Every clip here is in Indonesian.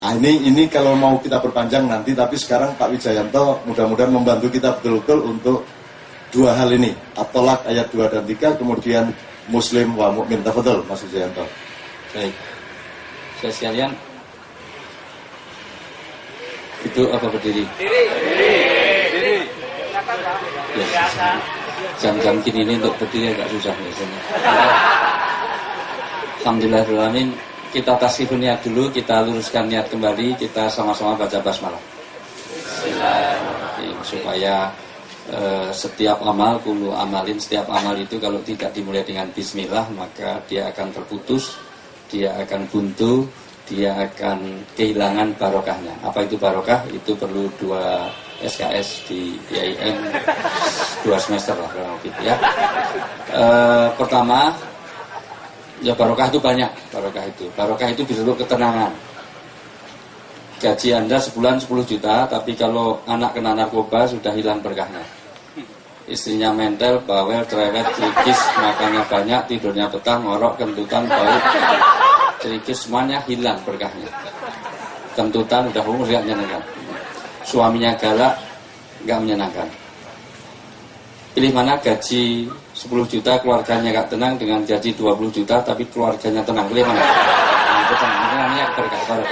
Nah ini kalau mau kita perpanjang nanti, tapi sekarang Pak Wijayanto mudah-mudahan membantu kita betul-betul untuk dua hal ini, At-Tolak ayat 2 dan 3, kemudian Muslim wa mu'min. Tafadhol Mas Wijayanto. Baik, saya sekalian, itu apa berdiri? Diri. Ya, jam-jam gini ini untuk berdiri agak susah biasanya. Alhamdulillahirrahmanirrahim. Kita tasihun niat dulu, kita luruskan niat kembali, kita sama-sama baca basmalah. Supaya setiap amal, kullu amalin, setiap amal itu kalau tidak dimulai dengan bismillah, maka dia akan terputus, dia akan buntu, dia akan kehilangan barokahnya. Apa itu barokah? Itu perlu 2 SKS di IAIN, 2 semester lah kurang lebih ya. Pertama, ya barokah itu banyak. Barokah itu disuruh ketenangan. Gaji Anda sebulan 10 juta, tapi kalau anak kena narkoba sudah hilang berkahnya. Istrinya mentel, bawel, cerewet, cerikis, makannya banyak, tidurnya petang, ngorok, kentutan, bau, cerikis, semuanya hilang berkahnya. Kentutan udah umur gak menyenangkan. Suaminya galak, gak menyenangkan. Pilih mana? Gaji 10 juta, keluarganya gak tenang, dengan gaji 20 juta tapi keluarganya tenang. Pilih mana? Itu namanya berkah.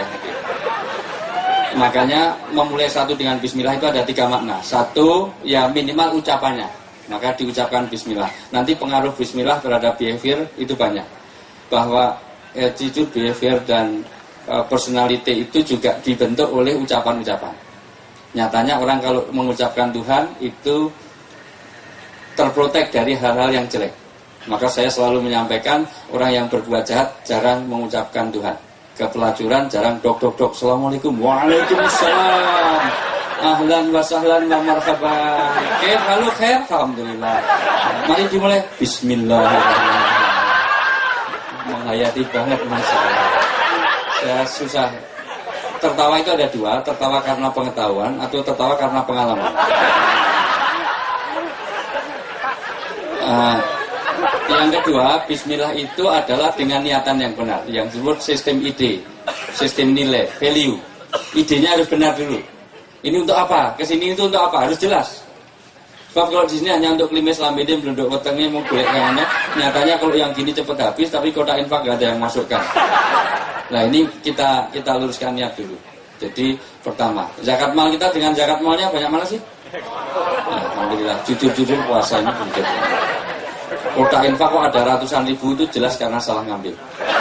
Makanya memulai satu dengan bismillah itu ada 3 makna. Satu, ya minimal ucapannya, maka diucapkan bismillah. Nanti pengaruh bismillah terhadap behavior itu banyak. Bahwa attitude, behavior dan personality itu juga dibentuk oleh ucapan-ucapan. Nyatanya orang kalau mengucapkan Tuhan itu terprotek dari hal-hal yang jelek. Maka saya selalu menyampaikan, orang yang berbuat jahat jarang mengucapkan Tuhan. Kepelacuran jarang dok. Assalamualaikum, waalaikumsalam, ahlan wa sahlan wa marhaban, halo khair, alhamdulillah. Mari dimulai bismillahirrahmanirrahim. Menghayati banget masalah. Ya susah. Tertawa itu ada 2, tertawa karena pengetahuan atau tertawa karena pengalaman. Yang kedua, bismillah itu adalah dengan niatan yang benar, yang disebut sistem ide, sistem nilai, value. Idenya harus benar dulu. Ini untuk apa? Kesini itu untuk apa? Harus jelas. Sebab kalau di sini hanya untuk klimis lambene, belunduk wetenge, mau golek yang mana, nyatanya kalau yang gini cepat habis, tapi kotak infak gak ada yang masukkan. Nah ini kita luruskan niat dulu. Jadi pertama, zakat mal kita dengan zakat malnya banyak mana sih? Nah, alhamdulillah, jujur puasa ini begitu. Kotak infak kok ada ratusan ribu, itu jelas karena salah ngambil.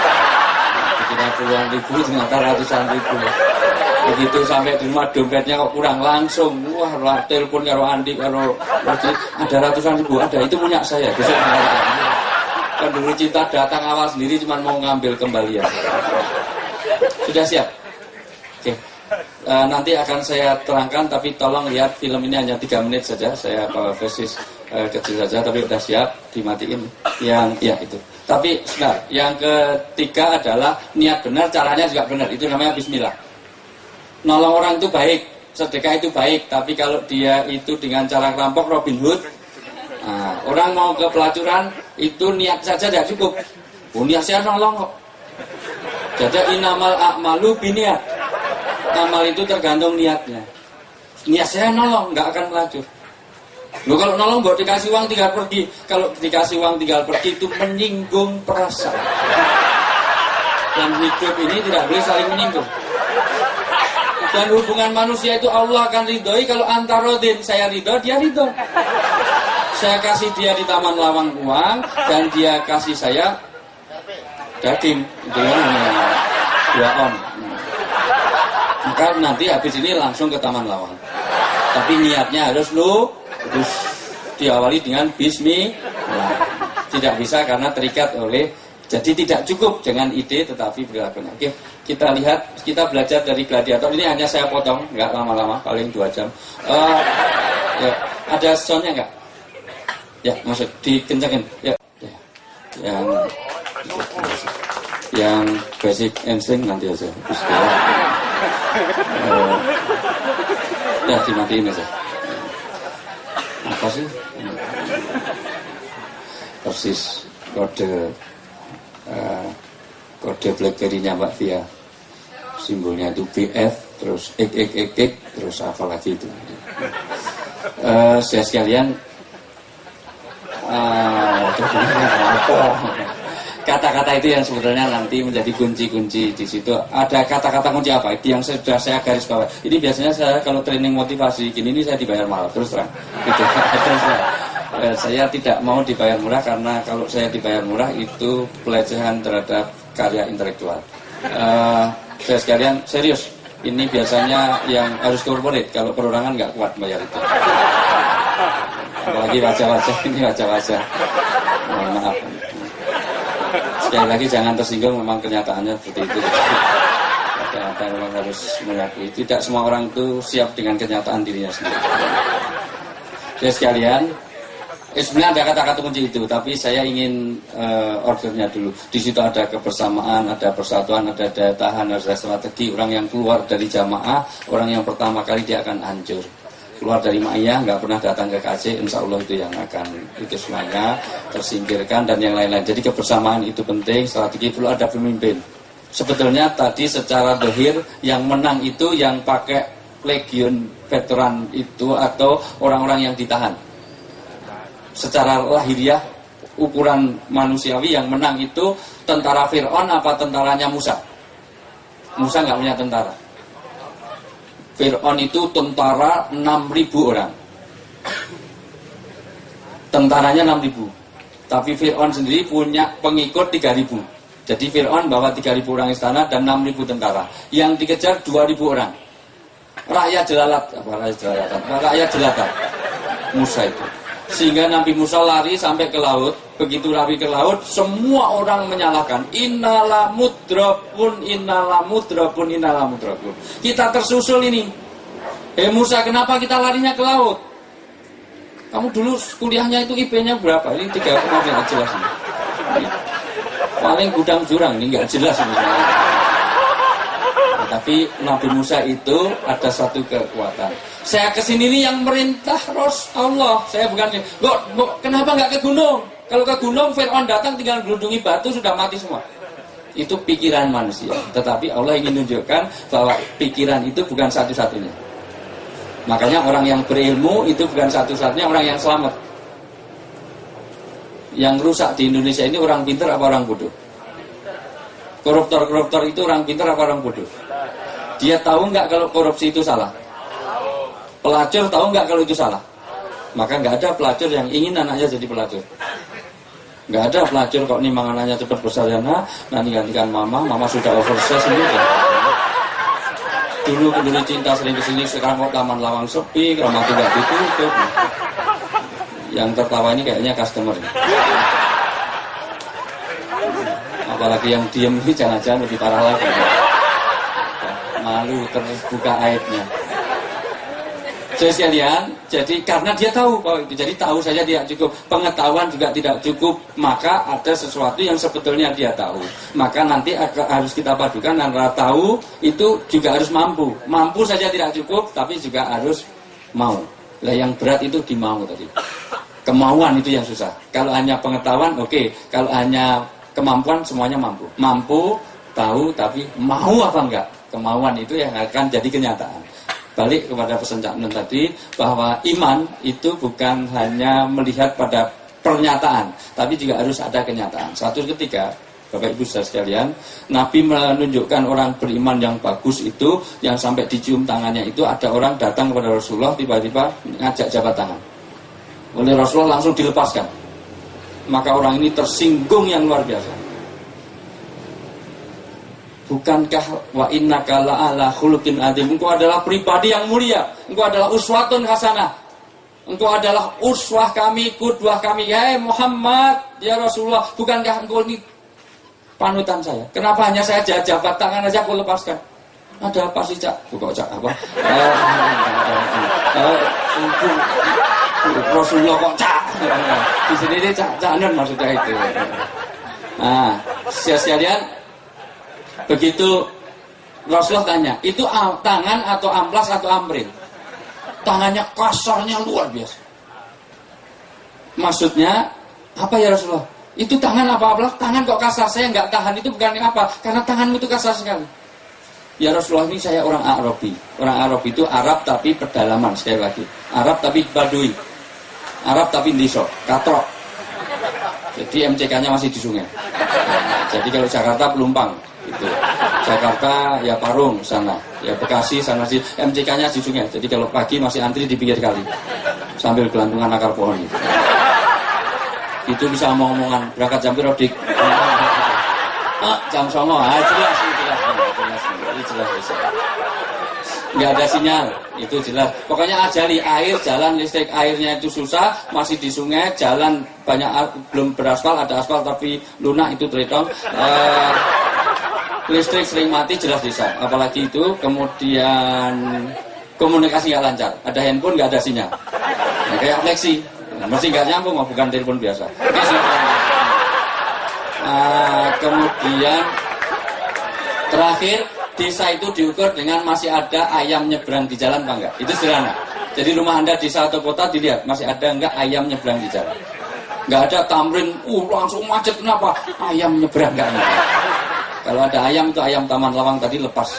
Kira puluhan ribu ternyata ratusan ribu. Begitu sampai di rumah dompetnya kok kurang, langsung wah telepon karo Andi karo ada ratusan ribu, ada itu punya saya. Besok kan dulu cinta datang awal sendiri cuma mau ngambil kembalian. Sudah siap? Oke. Nanti akan saya terangkan, tapi tolong lihat film ini hanya 3 menit saja. Saya bawa versi kecil saja, tapi sudah siap, dimatiin. Yang ya itu. Tapi sebentar, yang ketiga adalah niat benar, caranya juga benar. Itu namanya bismillah. Nolong orang itu baik, sedekah itu baik, tapi kalau dia itu dengan cara rampok, Robin Hood, orang mau ke pelacuran itu niat saja tidak cukup. Niat saya nolong kok. Jadi inamal a'malu biniat. Amal itu tergantung niatnya. Niat saya nolong, nggak akan melacur. Loh kalau nolong buat dikasih uang tinggal pergi. Kalau dikasih uang tinggal pergi itu menyinggung perasaan. Dan hidup ini tidak boleh saling menyinggung. Dan hubungan manusia itu Allah akan ridhoi kalau antarodin, saya ridho, dia ridho. Saya kasih dia di Taman Lawang uang dan dia kasih saya daging. Itu kan 2 on. Maka nanti habis ini langsung ke Taman Lawang. Tapi niatnya harus diawali dengan bismillah. Tidak bisa karena terikat oleh. Jadi tidak cukup dengan ide tetapi perilakunya. Oke, kita lihat, kita belajar dari gladiator. Ini hanya saya potong, nggak lama-lama, paling 2 jam. Ya, ada soundnya nggak? Ya, masuk dikencangin. Ya. Yang basic instinct nanti aja. Ya dimatiin aja. Apa sih? Persis kode BlackBerry-nya Mbak Fia. simbolnya itu BF, terus X, terus apa lagi itu. Saya sekalian, kata-kata itu yang sebetulnya nanti menjadi kunci-kunci di situ. Ada kata-kata kunci apa? Itu yang sudah saya garis bawah. Ini biasanya saya kalau training motivasi gini ini saya dibayar mahal terus terang. Gitu. Saya tidak mau dibayar murah karena kalau saya dibayar murah itu pelecehan terhadap karya intelektual. Saya sekalian serius. Ini biasanya yang harus corporate. Kalau perorangan nggak kuat bayar itu. Apalagi wajah-wajah ini wajah-wajah. Maaf. Sekali lagi jangan tersinggung, memang kenyataannya seperti itu. Ada memang harus mengakui. Tidak semua orang itu siap dengan kenyataan dirinya sendiri. Saya sekalian, sebenarnya ada kata-kata kunci itu, tapi saya ingin ordernya dulu. Di situ ada kebersamaan, ada persatuan, ada daya tahan, ada strategi. Orang yang keluar dari jamaah, orang yang pertama kali dia akan hancur. Keluar dari ma'iyah, nggak pernah datang ke KC, insya Allah itu yang akan itu semuanya tersingkirkan dan yang lain-lain. Jadi kebersamaan itu penting, strategi perlu ada pemimpin. Sebetulnya tadi secara dohir yang menang itu yang pakai legion veteran itu atau orang-orang yang ditahan. Secara lahiriah, ukuran manusiawi yang menang itu tentara Fir'aun apa tentaranya Musa? Musa nggak punya tentara. Fir'aun itu tentara 6.000 orang. Tentaranya 6.000. Tapi Fir'aun sendiri punya pengikut 3.000. Jadi Fir'aun bawa 3.000 orang istana dan 6.000 tentara. Yang dikejar 2.000 orang. Rakyat jelata. Musa itu. Sehingga Nabi Musa lari sampai ke laut. Begitu lari ke laut, semua orang menyalahkan. Innala mudrabun. Kita tersusul ini. Musa, kenapa kita larinya ke laut? Kamu dulu kuliahnya itu IP-nya berapa? Ini 3,5 nggak jelas ini. Paling gudang jurang, ini nggak jelas ini. Tapi Nabi Musa itu ada satu kekuatan. Saya kesini ini yang merintah Allah. Saya bukan. Kenapa nggak ke gunung? Kalau ke gunung, Fir'aun datang tinggal gelundungi batu sudah mati semua. Itu pikiran manusia. Tetapi Allah ingin menunjukkan bahwa pikiran itu bukan satu-satunya. Makanya orang yang berilmu itu bukan satu-satunya orang yang selamat. Yang rusak di Indonesia ini orang pintar apa orang bodoh? Koruptor itu orang pintar apa orang bodoh? Dia tahu nggak kalau korupsi itu salah? Pelacur tahu nggak kalau itu salah? Maka nggak ada pelacur yang ingin anaknya jadi pelacur. Nggak ada pelacur kok nih anaknya cepat bersarjana, nanti gantikan mama sudah oversize sendiri. Dulu peduli cinta sering kesini, sekarang kok Taman Lawang sepi, Keramat nggak ditutup. Yang tertawa ini kayaknya customer. Apalagi yang diem ini jangan-jangan lebih parah lagi. Malu terbuka aibnya. Saya sekalian, jadi karena dia tahu bahwa itu, jadi tahu saja tidak cukup, pengetahuan juga tidak cukup, maka ada sesuatu yang sebetulnya dia tahu. Maka nanti harus kita padukan antara tahu itu juga harus mampu. Mampu saja tidak cukup, tapi juga harus mau. Lah yang berat itu di mau tadi. Kemauan itu yang susah. Kalau hanya pengetahuan, oke. Kalau hanya kemampuan, semuanya mampu. Mampu, tahu, tapi mau apa enggak? Kemauan itu yang akan jadi kenyataan. Balik kepada pesan Cak Nun tadi, bahwa iman itu bukan hanya melihat pada pernyataan, tapi juga harus ada kenyataan. Satu ketika, Bapak Ibu saudara sekalian, Nabi menunjukkan orang beriman yang bagus itu, yang sampai dicium tangannya itu, ada orang datang kepada Rasulullah, tiba-tiba ngajak jabat tangan. Oleh Rasulullah langsung dilepaskan. Maka orang ini tersinggung yang luar biasa. Bukankah wa innaka la'ala khuluqin adzim? Engkau adalah pribadi yang mulia. Engkau adalah uswatun hasanah. Engkau adalah uswah kami, qudwah kami. Ya Muhammad, ya Rasulullah, bukankah engkau ini panutan saya? Kenapa hanya saya jabat tangan aja aku lepaskan? Ada apa sih, Cak? Kok Cak apa? Rasulullah kok Cak? Di sini dia Cak Nun maksudnya itu. Nah, sekalian, begitu Rasulullah tanya, itu tangan atau amplas atau amril? Tangannya kasarnya luar biasa. Maksudnya apa ya Rasulullah? Itu tangan apa amplas? Tangan kok kasar, saya nggak tahan. Itu bukan apa? Karena tanganmu itu kasar sekali. Ya Rasulullah, ini saya orang Arabi. Orang Arabi itu Arab tapi pedalaman, sekali lagi. Arab tapi Badui. Arab tapi Ndiso, Katrok. Jadi MCK-nya masih di sungai. Jadi kalau Jakarta Pelumpang, gitu. Jakarta ya Parung sana, ya Bekasi sana sih. MCK-nya di sungai. Jadi kalau pagi masih antri di pinggir kali, sambil gelantungan akar pohon. Gitu. Itu bisa omong-omongan berangkat jam piro dik. Jam 09.00. Jelas. Nggak ada sinyal, itu jelas. Pokoknya ajali air, jalan listrik, airnya itu susah, masih di sungai, jalan banyak belum beraspal, ada aspal tapi lunak itu teritong. Listrik sering mati, jelas desa. Apalagi itu, kemudian komunikasi nggak lancar, ada handphone nggak ada sinyal. Ya, kayak fleksi, mesti nggak nyambung, bukan telepon biasa. Kemudian terakhir, desa itu diukur dengan masih ada ayam nyebrang di jalan apa enggak. Itu sederhana. Jadi rumah Anda desa atau kota dilihat masih ada enggak ayam nyebrang di jalan. Enggak ada tamrin, langsung macet, kenapa? Ayam nyebrang enggak ada. Kalau ada ayam itu ayam Taman Lawang tadi lepas.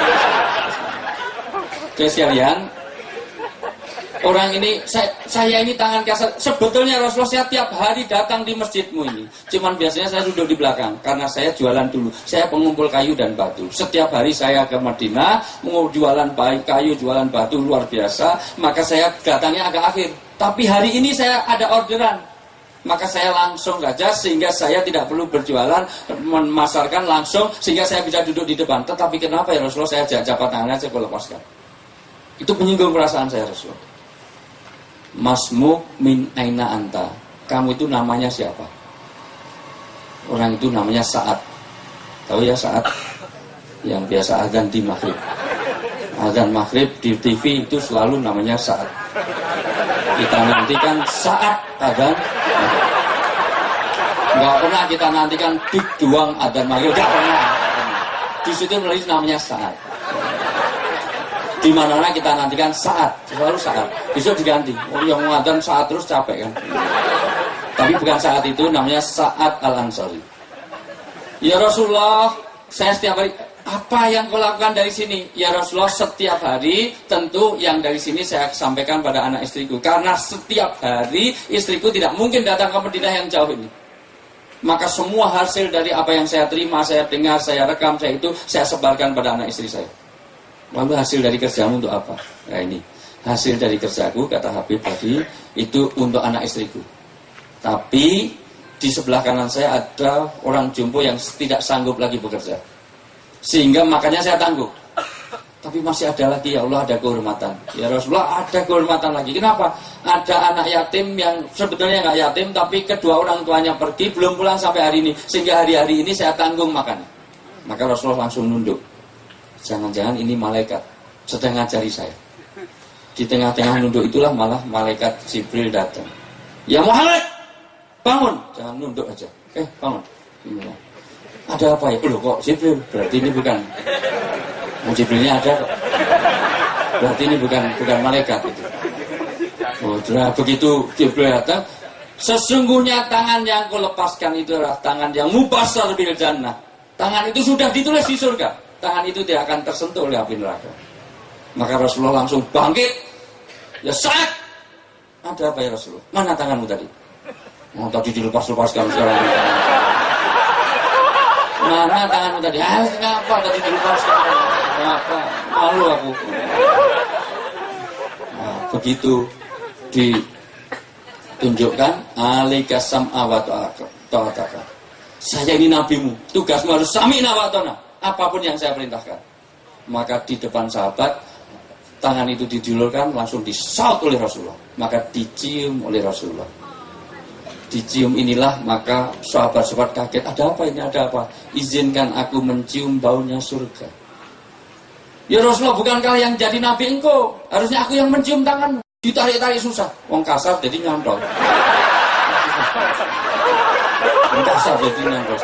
Oke sekalian, orang ini, saya ini tangan kasar. Sebetulnya Rasulullah saya tiap hari datang di masjidmu ini. Cuman biasanya saya duduk di belakang. Karena saya jualan dulu. Saya pengumpul kayu dan batu. Setiap hari saya ke Madinah. Mau jualan kayu, jualan batu luar biasa. Maka saya datangnya agak akhir. Tapi hari ini saya ada orderan. Maka saya langsung saja sehingga saya tidak perlu berjualan. Memasarkan langsung sehingga saya bisa duduk di depan. Tetapi kenapa ya Rasulullah saya jabat tangannya saya lepaskan. Itu menyinggung perasaan saya Rasulullah. Masmuk min aina anta. Kamu itu namanya siapa? Orang itu namanya Sa'ad. Tahu ya Sa'ad? Yang biasa azan di maghrib. Azan maghrib di TV itu selalu namanya Sa'ad. Kita nantikan Sa'ad azan. Enggak pernah kita nantikan Dik Duang azan maghrib. Enggak pernah. Di situ menulis namanya Sa'ad. Di mana-mana kita nantikan Saat, selalu Saat. Besok diganti. Oh, yang mengatakan Saat terus capek kan. Tapi bukan Saat itu, namanya Sa'ad Al-Ansari. Ya Rasulullah, saya setiap hari, apa yang kau lakukan dari sini? Ya Rasulullah, setiap hari tentu yang dari sini saya sampaikan pada anak istriku. Karena setiap hari istriku tidak mungkin datang ke Madinah yang jauh ini. Maka semua hasil dari apa yang saya terima, saya dengar, saya rekam, saya itu, saya sebarkan pada anak istri saya. Lalu hasil dari kerjamu untuk apa? Nah ini, hasil dari kerjaku, kata Habib tadi, itu untuk anak istriku. Tapi di sebelah kanan saya ada orang jompo yang tidak sanggup lagi bekerja. Sehingga makanya saya tangguh. Tapi masih ada lagi, ya Allah, ada kehormatan. Ya Rasulullah, ada kehormatan lagi. Kenapa? Ada anak yatim yang sebetulnya nggak yatim, tapi kedua orang tuanya pergi, belum pulang sampai hari ini. Sehingga hari-hari ini saya tanggung makan. Maka Rasulullah langsung nunduk. Jangan-jangan ini malaikat sedang ngajari saya. Di tengah-tengah nunduk itulah malah malaikat Jibril datang. Ya Muhammad, bangun. Jangan nunduk aja. Bangun. Ada apa ya? Loh kok Jibril? Berarti ini bukan. Jibrilnya ada kok. Berarti ini bukan malaikat itu. Oh, begitu Jibril datang, sesungguhnya tangan yang kau lepaskan itu adalah tangan yang mubasyar bil jannah. Tangan itu sudah ditulis di surga. Tangan itu tidak akan tersentuh oleh api neraka. Maka Rasulullah langsung bangkit. Ya Sa'ad, ada apa ya Rasulullah? Mana tanganmu tadi? Oh tadi dilepas-lepaskan sekarang. Mana tanganmu tadi? Kenapa tadi dilepaskan? Kenapa? Malu aku. Nah, begitu ditunjukkan alaika sam'a wa ta'ataka. Saya ini nabimu, tugasmu harus sami'na wa ta'na. Apapun yang saya perintahkan. Maka di depan sahabat, tangan itu dijulurkan, langsung disaut oleh Rasulullah. Maka dicium oleh Rasulullah. Dicium inilah, maka sahabat-sahabat kaget. Ada apa ini? Ada apa? Izinkan aku mencium baunya surga. Ya Rasulullah, bukankah yang jadi nabi engkau? Harusnya aku yang mencium tanganmu. Ditarik-tarik susah. Wong kasar jadi nyantol. Wong kasar jadi nyantol.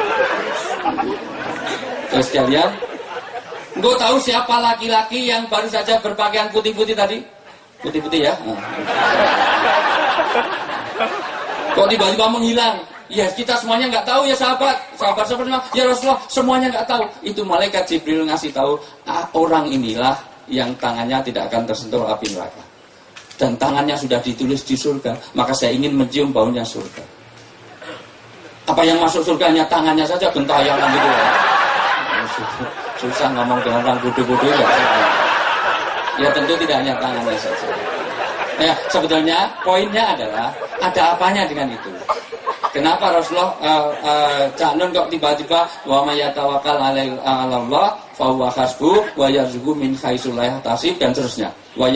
Terus sekalian, engkau tahu siapa laki-laki yang baru saja berpakaian putih-putih tadi? Putih-putih ya. Kok tiba-tiba menghilang? Ya kita semuanya nggak tahu ya sahabat semua. Ya Rasulullah semuanya nggak tahu. Itu malaikat Jibril ngasih tahu, orang inilah yang tangannya tidak akan tersentuh api neraka. Dan tangannya sudah ditulis di surga. Maka saya ingin mencium baunya surga. Apa yang masuk surga hanya tangannya saja, gentayangan gitu ya. Susah ngomong dengan orang bodoh-bodoh ya. Ya tentu tidak hanya tangannya saja. Ya sebetulnya poinnya adalah ada apanya dengan itu. Kenapa Rasulullah Cak Nun kok tiba-tiba wa may yatawakkal 'alallah fa huwa hasbuh wa yarzuqhu min haitsu la yahtasib dan seterusnya. Wa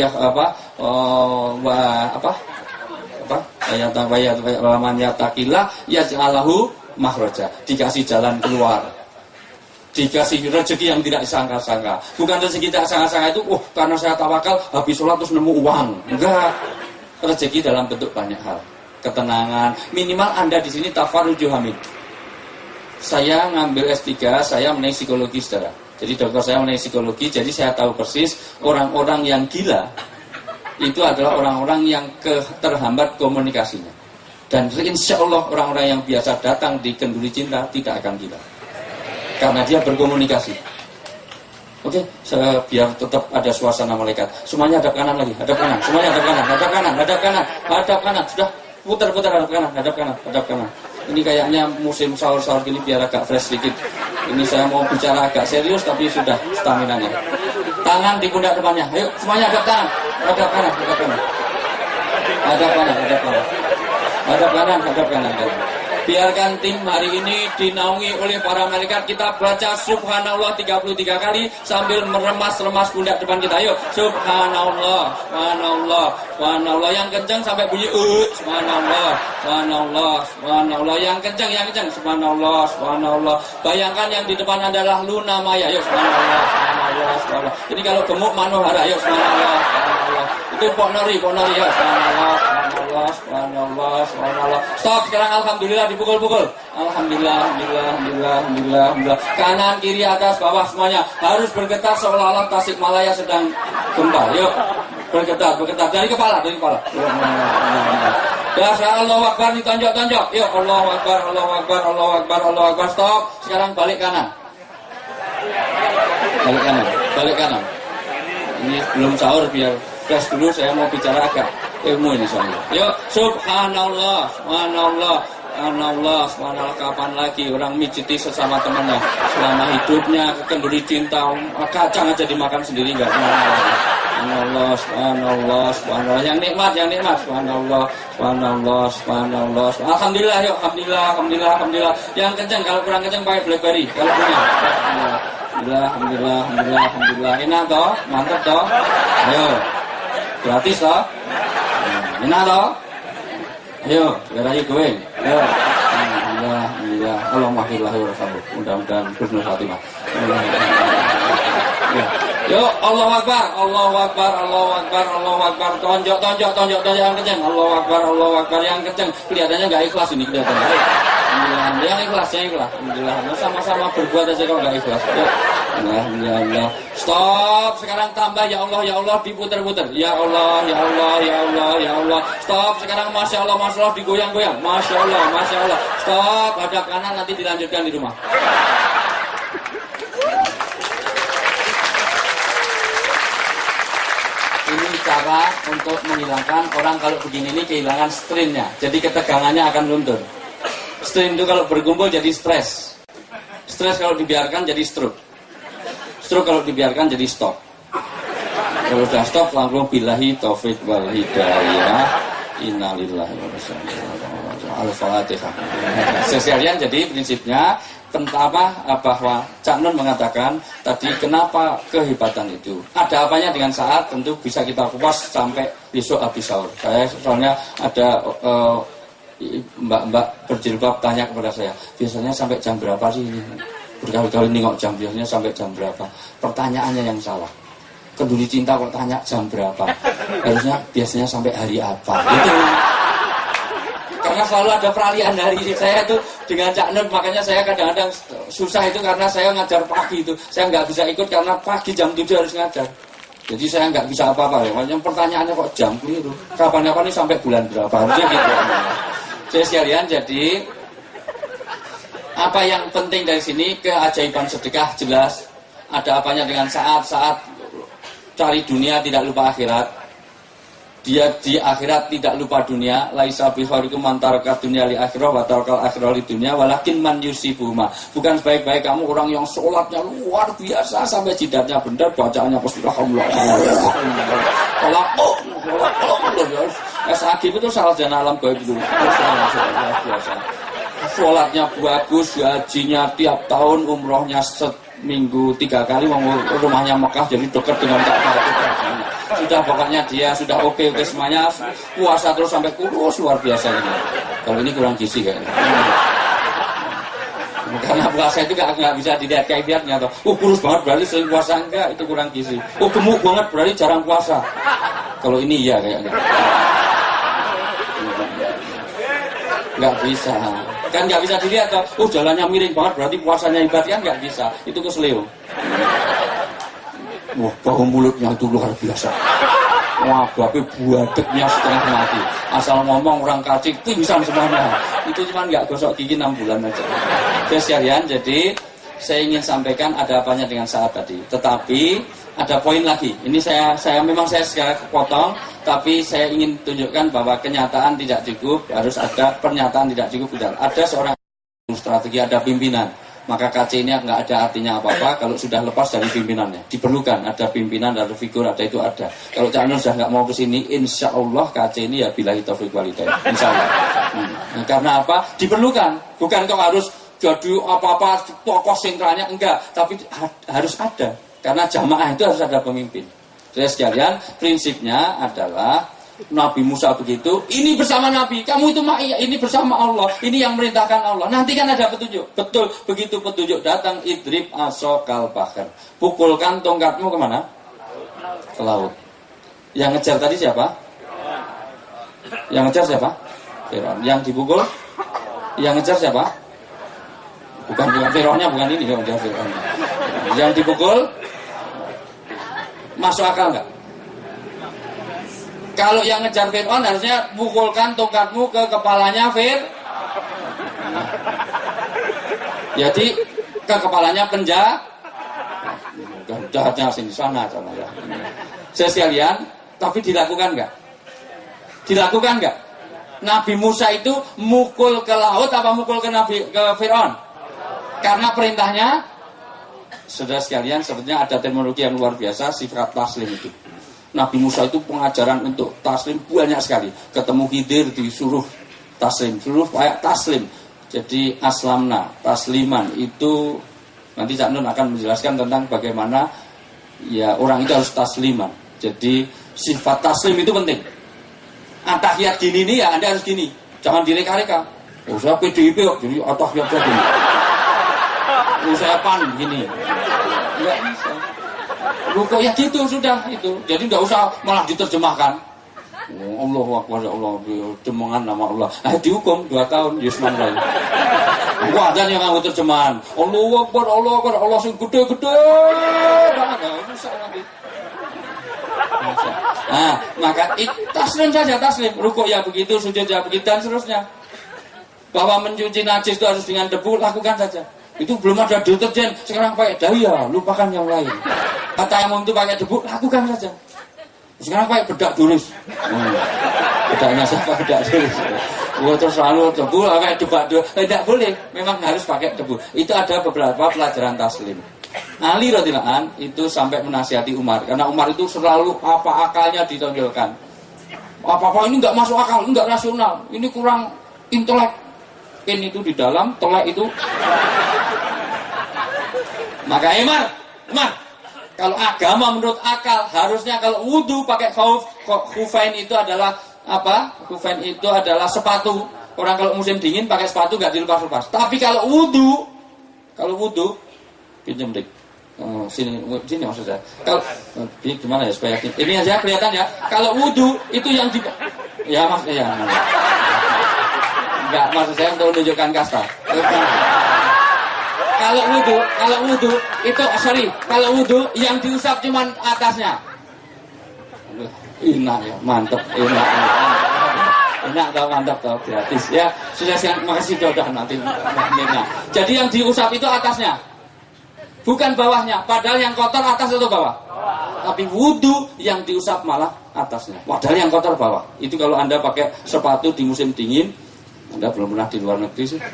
man yattaqillah yaj'alahu makhraja. Dikasih jalan keluar. Dikasih rezeki yang tidak disangka-sangka. Bukan rezeki tidak disangka-sangka itu, karena saya tawakal habis sholat terus nemu uang. Enggak. Rezeki dalam bentuk banyak hal. Ketenangan, minimal Anda di sini tafarruju hamid. Saya ngambil S3, saya mengenai psikologi saudara. Jadi dokter saya mengenai psikologi, jadi saya tahu persis orang-orang yang gila itu adalah orang-orang yang terhambat komunikasinya. Dan insya Allah orang-orang yang biasa datang di kenduri cinta tidak akan gila. Karena dia berkomunikasi. Oke, biar tetap ada suasana malaikat. Semuanya hadap kanan lagi, hadap kanan. Semuanya hadap kanan, hadap kanan, hadap kanan, hadap kanan. Sudah. Putar-putar hadap kanan, hadap kanan, hadap kanan. Ini kayaknya musim sahur-sahur gini biar agak fresh sedikit. Ini saya mau bicara agak serius tapi sudah stamina-nya. Tangan di pundak depannya. Ayo, semuanya hadap kanan, hadap kanan, hadap kanan. Hadap kanan, hadap kanan. Hadap kanan, hadap kanan. Biarkan tim hari ini dinaungi oleh para malaikat. Kita baca subhanallah 33 kali sambil meremas-remas pundak depan kita. Ayo, subhanallah, subhanallah, subhanallah. Yang kencang sampai bunyi subhanallah, subhanallah, subhanallah. Yang kencang, subhanallah, subhanallah. Bayangkan yang di depan adalah Luna Maya. Ayo, subhanallah, subhanallah, subhanallah. Ini kalau gemuk Manohara. Ayo, subhanallah, subhanallah. Itu Pok Nori, ya, subhanallah, subhanallah, subhanallah, subhanallah. Stop, sekarang alhamdulillah dipukul-pukul. Alhamdulillah, alhamdulillah, alhamdulillah, alhamdulillah, alhamdulillah. Kanan, kiri, atas, bawah semuanya harus bergetar seolah-olah Tasikmalaya sedang gempa. Yuk, bergetar, bergetar dari kepala, dari kepala. Dasar Allahu Akbar ditonjok-tonjok. Yuk, Allahu Akbar, Allahu Akbar, Allahu Akbar, Allahu Akbar. Stop. Sekarang balik kanan. Balik kanan, balik kanan. Ini belum sahur biar flash dulu, saya mau bicara agak ilmu ini soalnya. Yuk, subhanallah, subhanallah, subhanallah, subhanallah. Kapan lagi orang mijiti sesama temannya selama hidupnya kenduri cinta, kacang aja dimakan sendiri enggak subhanallah, subhanallah, subhanallah. Yang nikmat, subhanallah, subhanallah, subhanallah. Alhamdulillah, yuk, alhamdulillah, alhamdulillah, alhamdulillah. Yang kencang, kalau kurang kencang pakai BlackBerry, kalau punya. Alhamdulillah, alhamdulillah, alhamdulillah, alhamdulillah. Enak toh, mantap toh. Ayo, gratis toh. Enak toh. Ayo, where are you going? Ayo. Alhamdulillah, alhamdulillah. Allahumma firlahu warhamhu. Mudah-mudahan husnul khatimah. Yuk, Allahu Akbar, Allahu Akbar, Allahu Akbar, Allahu Akbar. Tonjok, tonjok, tonjok, tonjok yang kencang. Allahu Akbar, Allahu Akbar yang kencang. Kelihatannya nggak ikhlas ini kelihatannya. Alhamdulillah, yang ikhlas, yang ikhlas. Alhamdulillah, sama-sama berbuat aja kalau nggak ikhlas. Alhamdulillah. Stop. Sekarang tambah ya Allah diputer-puter. Ya Allah, ya Allah, ya Allah, ya Allah. Stop. Sekarang Masya Allah digoyang-goyang. Masya Allah, Masya Allah. Stop. Hadap kanan, nanti dilanjutkan di rumah. Ini cara untuk menghilangkan orang kalau begini ini kehilangan strain-nya. Jadi ketegangannya akan luntur. Strain itu kalau berkumpul jadi stres. Stres kalau dibiarkan jadi stroke. Stroke kalau dibiarkan jadi stop. Kalau sudah stop langsung billahi taufik wal hidayah. Innalillahi wa inna ilaihi raji'un. Al-Fatihah. Sekalian, jadi prinsipnya bahwa Cak Nun mengatakan tadi kenapa kehebatan itu. Ada apanya dengan saat, tentu bisa kita kupas sampai besok habis sahur. Saya soalnya ada mbak-mbak berjilbab tanya kepada saya, biasanya sampai jam berapa sih ini? Berkali-kali nengok jam, biasanya sampai jam berapa? Pertanyaannya yang salah. Kenduri cinta kok tanya jam berapa? Harusnya biasanya sampai hari apa? Gitu. Karena selalu ada peralihan hari. Saya itu dengan Cak Nun, makanya saya kadang-kadang susah itu karena saya ngajar pagi itu. Saya nggak bisa ikut karena pagi jam 7 harus ngajar. Jadi saya nggak bisa apa-apa ya. Makanya pertanyaannya kok jam itu. Kapan-kapan ini sampai bulan berapa? Harusnya gitu. Saya sekalian, jadi Apa yang penting dari sini? Keajaiban sedekah jelas. Ada apanya dengan saat cari dunia tidak lupa akhirat. Dia di akhirat tidak lupa dunia. Laisa bi kharikum man taraka dunya li akhirah wa tarakal akhirah li dunya walakin man yusibuhuma. Bukan sebaik-baik kamu orang yang sholatnya luar biasa sampai jidatnya benar, bacaannya bismillah. Kalau SAG itu salah jana alam gaib itu. Luar biasa. Sholatnya bagus, gajinya tiap tahun, umrohnya seminggu 3 kali, rumahnya Mekah jadi dekat dengan Ka'bah. Sudah pokoknya dia sudah oke semuanya, puasa terus sampai kurus luar biasa ini. Kalau ini kurang gizi kayaknya. Karena puasa itu nggak bisa dilihat kaifiatnya atau kurus banget berarti sering puasa, enggak, itu kurang gizi. Gemuk banget berarti jarang puasa. Kalau ini iya kayaknya. Nggak bisa. Kan nggak bisa dilihat toh, jalannya miring banget berarti puasanya hebat, kan nggak bisa, itu kesleo. Wah, bau mulutnya itu luar biasa. Wah, babe buadeknya setengah mati. Asal ngomong orang kacik pingsan semuanya. Itu cuma nggak gosok gigi 6 bulan aja. Terus sekalian, jadi saya ingin sampaikan ada apanya dengan saat tadi. Tetapi ada poin lagi. Ini saya memang sekarang potong, tapi saya ingin tunjukkan bahwa kenyataan tidak cukup, harus ada pernyataan tidak cukup. Ada seorang strategi, ada pimpinan. Maka KC ini nggak ada artinya apa-apa kalau sudah lepas dari pimpinannya. Diperlukan ada pimpinan, ada figur, ada itu ada. Kalau Cak Nur sudah nggak mau ke sini, insya Allah KC ini ya billahi taufiq wal hidayah. Insya Allah. Nah, karena apa? Diperlukan. Bukan kau harus jadi apa-apa tokoh sentralnya, enggak. Tapi harus ada. Karena jamaah itu harus ada pemimpin. Jadi sekalian, prinsipnya adalah Nabi Musa begitu, ini bersama Nabi, kamu itu ini bersama Allah, ini yang merintahkan Allah. Nanti kan ada petunjuk. Betul, begitu petunjuk datang, idrib asokal bahar. Pukulkan tongkatmu kemana? Ke laut. Yang ngejar tadi siapa? Yang ngejar siapa? Fir'aun. Yang dipukul? Yang ngejar siapa? Bukan Fir'aunnya, bukan ini yang ngejar Fir'aun. Yang dipukul? Masuk akal nggak? Kalau yang ngejar Fir'aun harusnya pukulkan tongkatmu ke kepalanya Jadi ke kepalanya jahatnya di sana ya. Sekalian, tapi dilakukan nggak? Dilakukan nggak? Nabi Musa itu mukul ke laut apa mukul ke Fir'aun? Karena perintahnya, saudara sekalian, sebetulnya ada terminologi yang luar biasa, sifat taslim itu. Nabi Musa itu pengajaran untuk taslim banyak sekali. Ketemu Khidir disuruh taslim, suruh kayak taslim. Jadi aslamna, tasliman itu nanti Cak Nun akan menjelaskan tentang bagaimana ya orang itu harus tasliman. Jadi sifat taslim itu penting. Atahiyat gini nih ya Anda harus gini. Jangan direka-reka. Oh saya PDIP kok jadi atahiyat gini. Oh saya PAN gini. Enggak bisa. Rukuk ya gitu sudah itu. Jadi enggak usah malah diterjemahkan. Oh, Allahu Akbar, ya Allah, terjemahan nama Allah. Dihukum 2 tahun Yusman lain. Wah, dan yang nganggo terjemahan. Allahu Akbar, Allah sing gede-gede banget. Bisa nanti. Nah, maka taslim saja, taslim. Rukuk ya begitu, sujud ya begitu dan seterusnya. Bahwa mencuci najis itu harus dengan debu, lakukan saja. Itu belum ada deterjen, sekarang pakai daya, lupakan yang lain. Kata yang itu pakai debu, lakukan saja. Sekarang pakai bedak tulis. Bedaknya siapa bedak tulis? Terus selalu debu, pakai debu. Tidak boleh, memang harus pakai debu. Itu ada beberapa pelajaran taslim. Ali radhiyallahu an itu sampai menasihati Umar, karena Umar itu selalu apa akalnya ditonjolkan. Apa-apa ini nggak masuk akal, nggak rasional, ini kurang intelek. In itu di dalam, tolak itu. Maka Umar, kalau agama menurut akal harusnya kalau wudu pakai khufain itu adalah apa? Khufain itu adalah sepatu. Orang kalau musim dingin pakai sepatu nggak dilepas-lepas. Tapi kalau wudu, pinjam dik. Sini maksud saya. Kalau gimana ya supaya ini aja kelihatan ya. Kalau wudu itu yang ya maksudnya ya. Enggak, maksud saya untuk menunjukkan kasta. Kalau wudu itu kalau wudu yang diusap cuman atasnya. Enak ya, mantep, enak. Enak tau, mantap tau, gratis ya. Sudah siap, makasih udah nanti. Nah, jadi yang diusap itu atasnya, bukan bawahnya. Padahal yang kotor atas atau bawah? Tapi wudhu yang diusap malah atasnya. Padahal yang kotor bawah. Itu kalau Anda pakai sepatu di musim dingin, Anda belum pernah di luar negeri sih.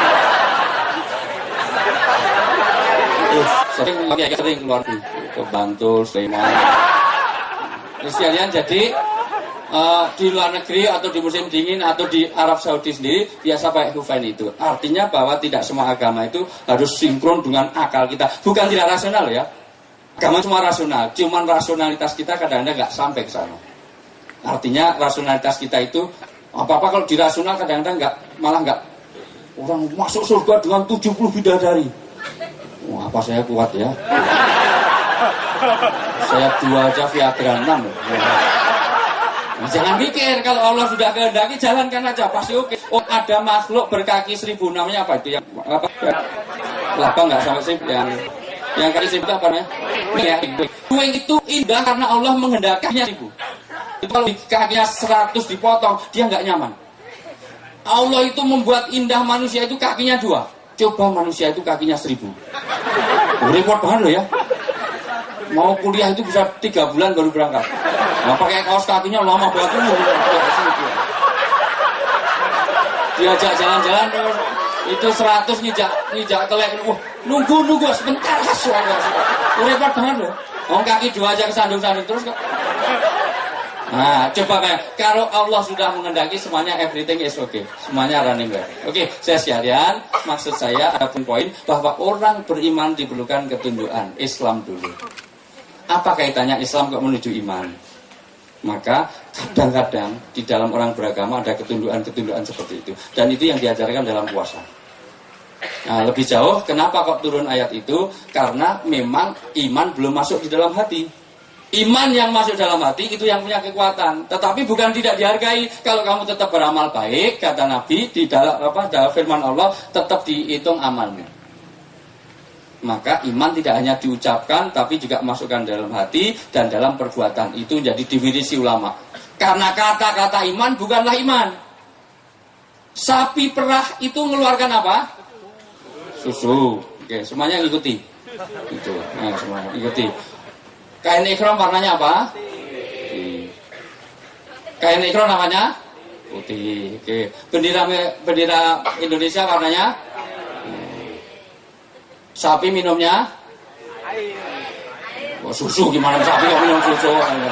Sering keluar ke Bantul, Sleman. Terus kalian jadi di luar negeri atau di musim dingin atau di Arab Saudi sendiri biasa pakai hufain itu. Artinya bahwa tidak semua agama itu harus sinkron dengan akal kita. Bukan tidak rasional ya. Agama cuma rasional, cuman rasionalitas kita kadang-kadang nggak sampai ke sana. Artinya rasionalitas kita itu apa-apa kalau dirasional kadang-kadang malah nggak. Orang masuk surga dengan 70 bidadari. Wah, apa saya kuat ya? Saya 2 aja Viagra 6. Nah, jangan mikir, kalau Allah sudah kehendaki jalankan aja, pasti oke. Oh, ada makhluk berkaki 1000, namanya apa itu? Yang apa? Lapa nggak sampai 1000 yang kaki 1000 apa namanya? Kuing itu indah karena Allah menghendakinya 1000. Itu kalau kakinya 100 dipotong, dia nggak nyaman. Allah itu membuat indah manusia itu kakinya 2. Coba manusia itu kakinya 1000. Repot banget loh ya. Mau kuliah itu bisa 3 bulan baru berangkat. Nah, pakai kaos kakinya lama banget dulu. Diajak jalan-jalan itu 100 ngijak telek. Nunggu sebentar repot banget loh. Kaki 2 aja kesandung-sandung terus kok. Nah, coba kalau Allah sudah menghendaki semuanya everything is okay. Semuanya running well. Oke, saya sekalian, maksud saya ada poin bahwa orang beriman diperlukan ketundukan Islam dulu. Apa kaitannya Islam kok menuju iman? Maka kadang-kadang di dalam orang beragama ada ketundukan-ketundukan seperti itu. Dan itu yang diajarkan dalam puasa. Nah, lebih jauh, kenapa kok turun ayat itu? Karena memang iman belum masuk di dalam hati. Iman yang masuk dalam hati itu yang punya kekuatan. Tetapi bukan tidak dihargai. Kalau kamu tetap beramal baik, kata Nabi di dalam firman Allah, tetap dihitung amalmu. Maka iman tidak hanya diucapkan, tapi juga masukkan dalam hati dan dalam perbuatan. Itu jadi definisi ulama. Karena kata-kata iman bukanlah iman. Sapi perah itu mengeluarkan apa? Susu. Oke, semuanya ikuti. Itu. Nah, semuanya ikuti. Kain ikhram warnanya apa? Putih. Kain ikhram namanya? Putih. Oke. Bendera Indonesia warnanya? Sapi minumnya? Oh, susu, gimana sapi kok minum susu?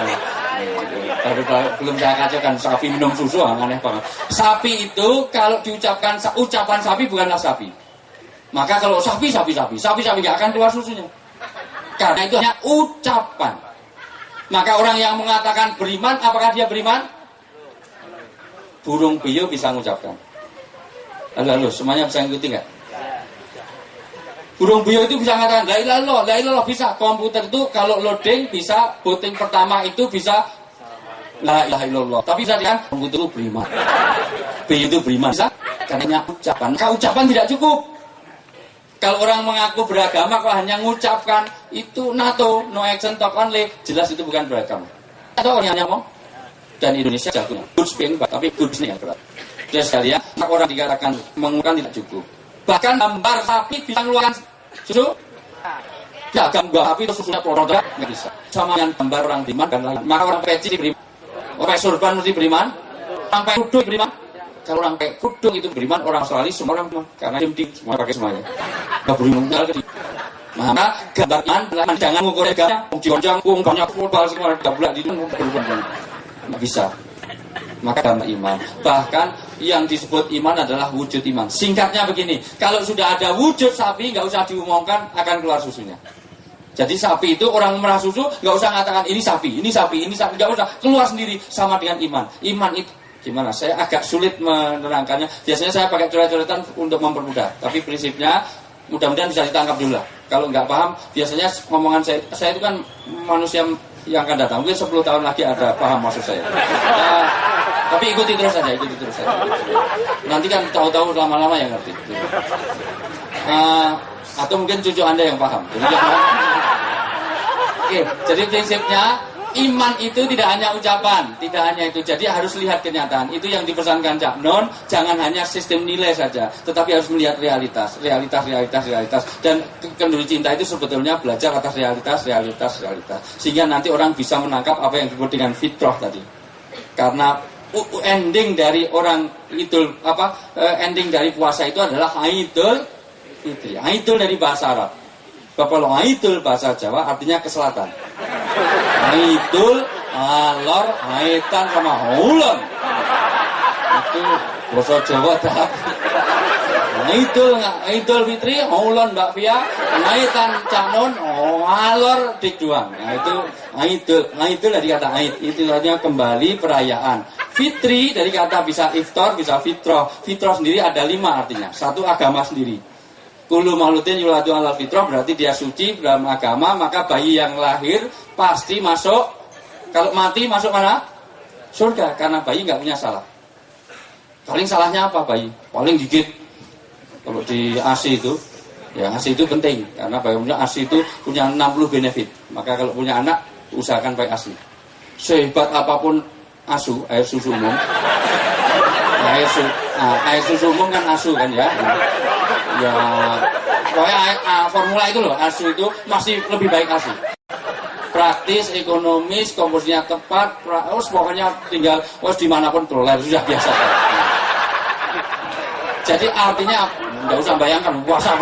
Belum saya kacaukan, sapi minum susu, aneh banget. Sapi itu kalau diucapkan ucapan sapi bukanlah sapi. Maka kalau sapi nggak akan keluar susunya. Karena itu hanya ucapan. Maka orang yang mengatakan beriman, apakah dia beriman? Burung puyuh bisa mengucapkan. Halo, semuanya bisa ngikuti nggak? Burung puyuh itu bisa mengatakan la ilaha illallah, bisa. Komputer itu kalau loading bisa, booting pertama itu bisa la ilaha illallah. Tapi bisa kan komputer itu beriman. Puyuh itu beriman. Bisa karena ucapan. Maka ucapan tidak cukup. Kalau orang mengaku beragama kok hanya mengucapkan itu NATO, no action talk only, jelas itu bukan beragama. Atau orang yang ngomong dan Indonesia jagonya good speaking, tapi good ini yang berat. Jadi sekalian, orang dikatakan mengucapkan tidak cukup. Bahkan gambar sapi bisa mengeluarkan susu. Ya, gambar sapi itu susunya produk nggak bisa. Sama yang gambar orang beriman dan lain. Maka orang peci beriman, orang surban mesti beriman, orang kudu beriman. Kalau orang kayak kudung itu beriman, orang Australia semua orang beriman. Karena dia semua pakai semuanya. Gak beriman lagi. Maka gambar iman, jangan mengukur egamnya. Gonjang, banyak global semua gabulak di itu berubah. Nggak bisa. Maka gambar iman. Bahkan yang disebut iman adalah wujud iman. Singkatnya begini, kalau sudah ada wujud sapi, nggak usah diumumkan akan keluar susunya. Jadi sapi itu orang merah susu, nggak usah mengatakan ini sapi, nggak usah, keluar sendiri sama dengan iman. Iman itu gimana? Saya agak sulit menerangkannya. Biasanya saya pakai coret-coretan untuk mempermudah. Tapi prinsipnya mudah-mudahan bisa ditangkap dulu lah. Kalau nggak paham, biasanya ngomongan saya itu kan manusia yang akan datang. Mungkin 10 tahun lagi ada paham maksud saya. Tapi ikuti terus saja. Nanti kan tahu-tahu lama-lama yang ngerti. Atau mungkin cucu Anda yang paham. Oke, jadi prinsipnya iman itu tidak hanya ucapan, tidak hanya itu. Jadi harus lihat kenyataan. Itu yang dipesankan Cak Non, jangan hanya sistem nilai saja, tetapi harus melihat realitas. Dan kenduri cinta itu sebetulnya belajar atas realitas. Sehingga nanti orang bisa menangkap apa yang disebut dengan fitrah tadi. Karena ending dari orang itu ending dari puasa itu adalah Aidul Fitri. Aidul dari bahasa Arab. Kalau Aidul bahasa Jawa artinya ke selatan. Aidul, alor, aitan sama hulon. Itu bahasa Jawa dah. Aidul Fitri, hulon Mbak Fia, aitan canon, alor dikduang. Nah itu Aidul dari kata Aid. Itu artinya kembali perayaan. Fitri dari kata bisa iftar, bisa fitrah. Fitrah sendiri ada 5 artinya. 1 agama sendiri. Kullu mauludin yuladu alal fitrah, berarti dia suci dalam agama, maka bayi yang lahir pasti masuk, kalau mati masuk mana? Surga, karena bayi nggak punya salah. Paling salahnya apa bayi? Paling gigit. Kalau di ASI itu, ya ASI itu penting, karena bagaimana ASI itu punya 60 benefit. Maka kalau punya anak, usahakan pakai ASI. Sehebat apapun ASU, air susu umum. Air susu umum kan ASU kan ya. Ya, pokoknya formula itu loh, ASU itu masih lebih baik ASI. Praktis, ekonomis, komposisinya tepat, pokoknya tinggal dimanapun proler, sudah biasa. Jadi artinya, nggak usah bayangkan, puasa.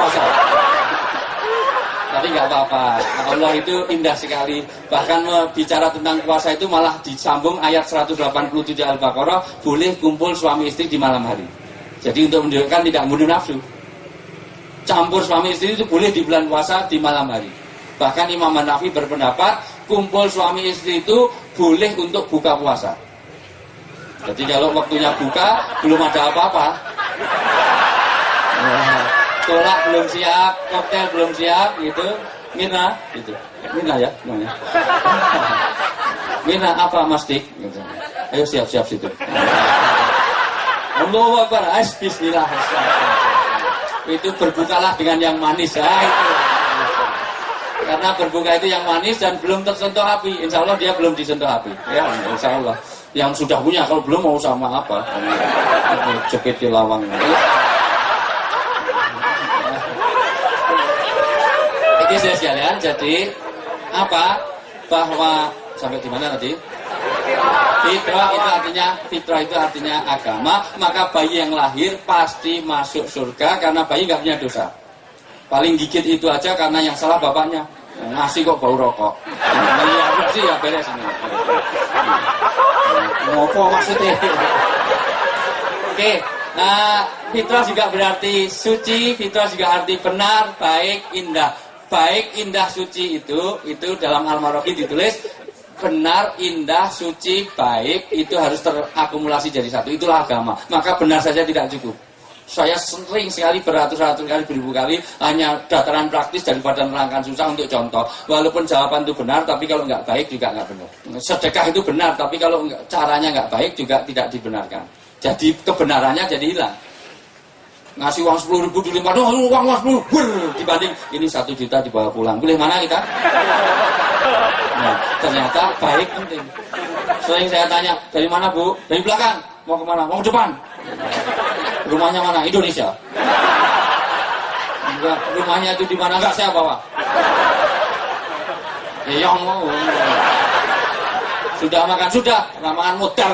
Tapi nggak apa-apa, Allah itu indah sekali. Bahkan bicara tentang puasa itu malah disambung ayat 187 Al-Baqarah, boleh kumpul suami istri di malam hari. Jadi untuk menunjukkan tidak bunuh nafsu. Campur suami istri itu boleh di bulan puasa di malam hari. Bahkan Imam Hanafi berpendapat kumpul suami istri itu boleh untuk buka puasa. Jadi kalau waktunya buka belum ada apa-apa, tolak belum siap, koktail belum siap, gitu, Mirna, gitu, Mirna ya, namanya. Mirna apa Mas Dik? Gitu. Ayo siap-siap situ. Allahu Akbar, bismillah. Itu berbukalah dengan yang manis ya itu. Karena berbuka itu yang manis dan belum tersentuh api, insya Allah dia belum disentuh api ya, insya Allah. Yang sudah punya kalau belum mau sama apa jepit di lawang. Ini saya sekalian, jadi apa bahwa sampai di mana tadi? Fitrah itu artinya agama. Maka bayi yang lahir pasti masuk surga karena bayi nggak punya dosa. Paling gigit itu aja karena yang salah bapaknya. Ngasih kok bau rokok. Iya sih ya beres ini. Ngopo maksudnya? Oke. Nah, fitrah juga berarti suci. Fitrah juga arti benar, baik, indah. Baik, indah, suci itu dalam Al-Maraqi ditulis benar, indah, suci, baik itu harus terakumulasi jadi satu. Itulah agama. Maka benar saja tidak cukup. Saya sering sekali beratus-ratus kali, beribu kali hanya dataran praktis daripada nerangkan susah untuk contoh. Walaupun jawaban itu benar, tapi kalau nggak baik juga nggak benar. Sedekah itu benar, tapi kalau caranya nggak baik juga tidak dibenarkan. Jadi kebenarannya jadi hilang. Ngasih uang 10.000 dilimpah, uang 10.000 dibanding ini 1 juta dibawa pulang. Boleh mana kita? Nah, ternyata baik penting. Sering saya tanya, dari mana Bu? Dari belakang. Mau kemana? Mau ke depan. Rumahnya mana? Indonesia. Enggak, rumahnya itu di mana? Enggak, saya bawa. Yang mau. Sudah makan? Sudah. Makan muter.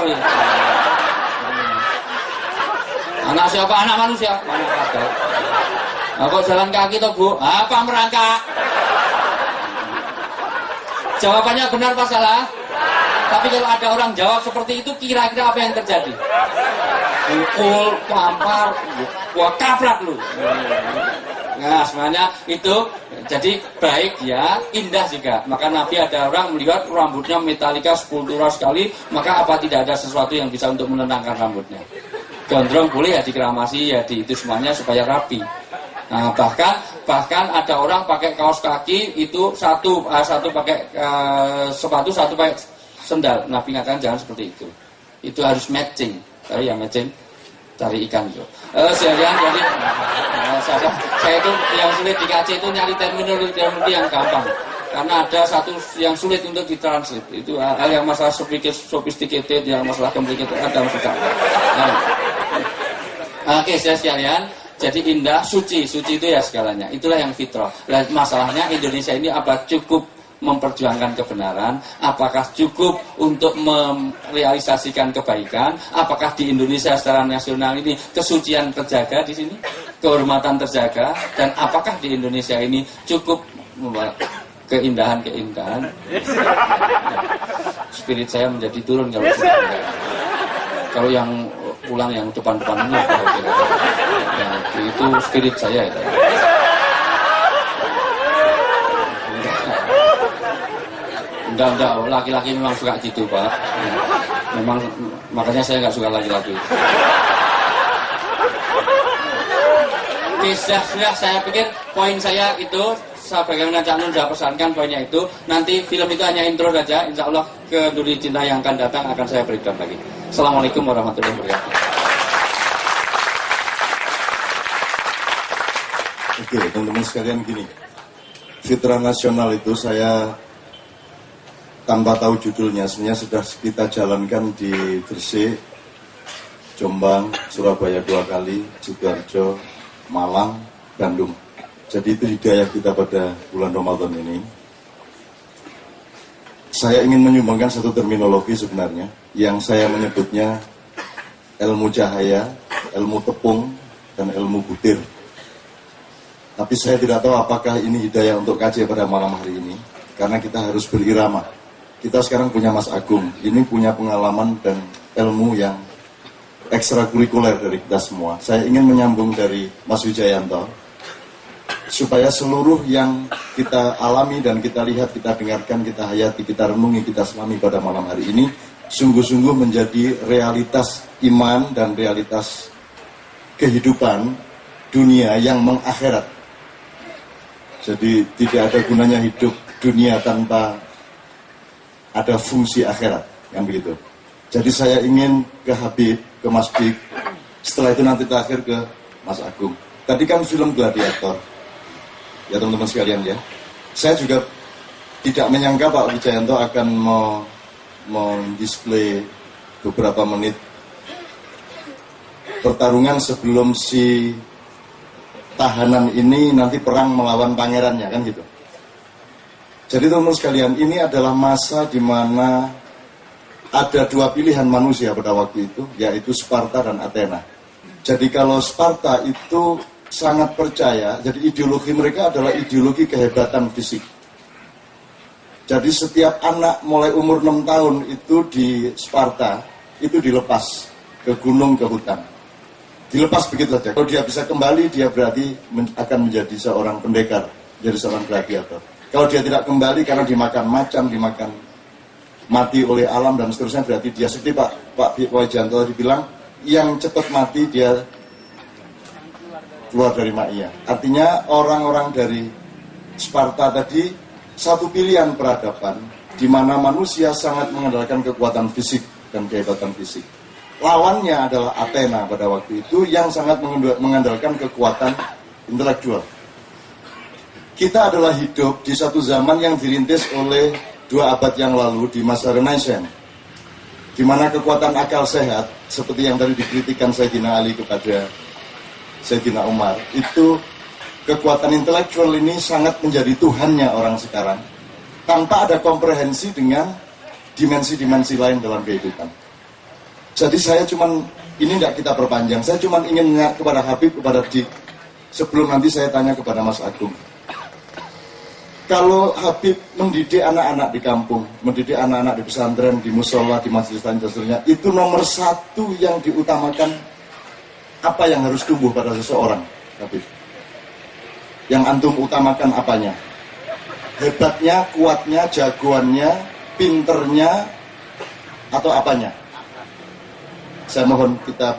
Anak siapa? Anak manusia. Nah, kok jalan kaki toh Bu? Apa merangkak? Jawabannya benar apa salah? Tapi kalau ada orang jawab seperti itu, kira-kira apa yang terjadi? Pukul, tampar, gua kaprak lu. Nah, sebenarnya itu jadi baik ya, indah juga. Maka Nabi ada orang melihat rambutnya metalika, skulptural sekali, maka apa tidak ada sesuatu yang bisa untuk menenangkan rambutnya? Gondrong boleh ya dikeramasi ya di itu semuanya supaya rapi. Nah, bahkan ada orang pakai kaos kaki itu satu pakai sepatu, satu pakai sendal. Nabi mengatakan jangan seperti itu. Itu harus matching. Tahu ya matching? Cari ikan itu. Sekalian jadi saya itu yang sulit dikaji itu nyari terminologi yang gampang. karena ada satu yang sulit untuk ditranslate, itu hal yang masalah sophisticated, yang masalah complicated, ada masalah. Oke, saya sekalian, jadi indah, suci itu ya segalanya, itulah yang fitrah. Masalahnya Indonesia ini apa cukup memperjuangkan kebenaran, apakah cukup untuk merealisasikan kebaikan, apakah di Indonesia secara nasional ini kesucian terjaga di sini, kehormatan terjaga, dan apakah di Indonesia ini cukup keindahan. Spirit saya menjadi turun kalau yang pulang yang depan ini ya, itu spirit saya itu. Enggak, laki-laki memang suka gitu, Pak. Memang makanya saya nggak suka laki-laki. Oke, sudah saya pikir poin saya itu sebagaimana Cak Nun sudah pesankan poinnya itu. Nanti film itu hanya intro saja. Insya Allah ke Duri Cinta yang akan datang akan saya berikan lagi. Assalamualaikum warahmatullahi wabarakatuh. Oke, teman-teman sekalian, gini. Fitrah nasional itu saya tanpa tahu judulnya, sebenarnya sudah kita jalankan di Gresik, Jombang, Surabaya 2 kali, Sidoarjo, Malang, Bandung. Jadi itu hidayah kita pada bulan Ramadan ini. Saya ingin menyumbangkan satu terminologi sebenarnya, yang saya menyebutnya ilmu cahaya, ilmu tepung, dan ilmu butir. Tapi saya tidak tahu apakah ini hidayah untuk kaji pada malam hari ini, karena kita harus berirama. Kita sekarang punya Mas Agung, ini punya pengalaman dan ilmu yang ekstrakurikuler dari kita semua. Saya ingin menyambung dari Mas Wijayanto, supaya seluruh yang kita alami dan kita lihat, kita dengarkan, kita hayati, kita renungi, kita selami pada malam hari ini, sungguh-sungguh menjadi realitas iman dan realitas kehidupan dunia yang mengakhirat. Jadi tidak ada gunanya hidup dunia tanpa ada fungsi akhirat, yang begitu. Jadi saya ingin ke Habib, ke Mas Bik, setelah itu nanti terakhir ke Mas Agung. Tadi kan film Gladiator, ya teman-teman sekalian ya. Saya juga tidak menyangka Pak Wijayanto akan mendisplay beberapa menit pertarungan sebelum si tahanan ini nanti perang melawan pangerannya, kan gitu. Jadi teman-teman sekalian, ini adalah masa di mana ada 2 pilihan manusia pada waktu itu, yaitu Sparta dan Athena. Jadi kalau Sparta itu sangat percaya, jadi ideologi mereka adalah ideologi kehebatan fisik. Jadi setiap anak mulai umur 6 tahun itu di Sparta, itu dilepas ke gunung, ke hutan. Dilepas begitu saja. Kalau dia bisa kembali, dia berarti akan menjadi seorang pendekar, jadi seorang gladiator. Kalau dia tidak kembali karena dimakan macan, dimakan mati oleh alam dan seterusnya, berarti dia seperti Pak Wijayanto tadi bilang, yang cepat mati dia keluar dari Maia. Artinya orang-orang dari Sparta tadi satu pilihan peradaban di mana manusia sangat mengandalkan kekuatan fisik dan kehebatan fisik. Lawannya adalah Athena pada waktu itu yang sangat mengandalkan kekuatan intelektual. Kita adalah hidup di satu zaman yang dirintis oleh 2 abad yang lalu di masa Renaissance, di mana kekuatan akal sehat seperti yang tadi dikritikkan Sayyidina Ali kepada Sayyidina Umar, itu kekuatan intelektual ini sangat menjadi Tuhannya orang sekarang, tanpa ada komprehensi dengan dimensi-dimensi lain dalam kehidupan. Jadi saya ini tidak kita perpanjang, saya cuma ingin nanya kepada Habib, kepada Dik, sebelum nanti saya tanya kepada Mas Agung. Kalau Habib mendidik anak-anak di kampung, mendidik anak-anak di pesantren, di musola, di masjid dan seterusnya, itu nomor 1 yang diutamakan, apa yang harus tumbuh pada seseorang, Habib? Yang antum utamakan apanya? Hebatnya, kuatnya, jagoannya, pinternya, atau apanya? Saya mohon kita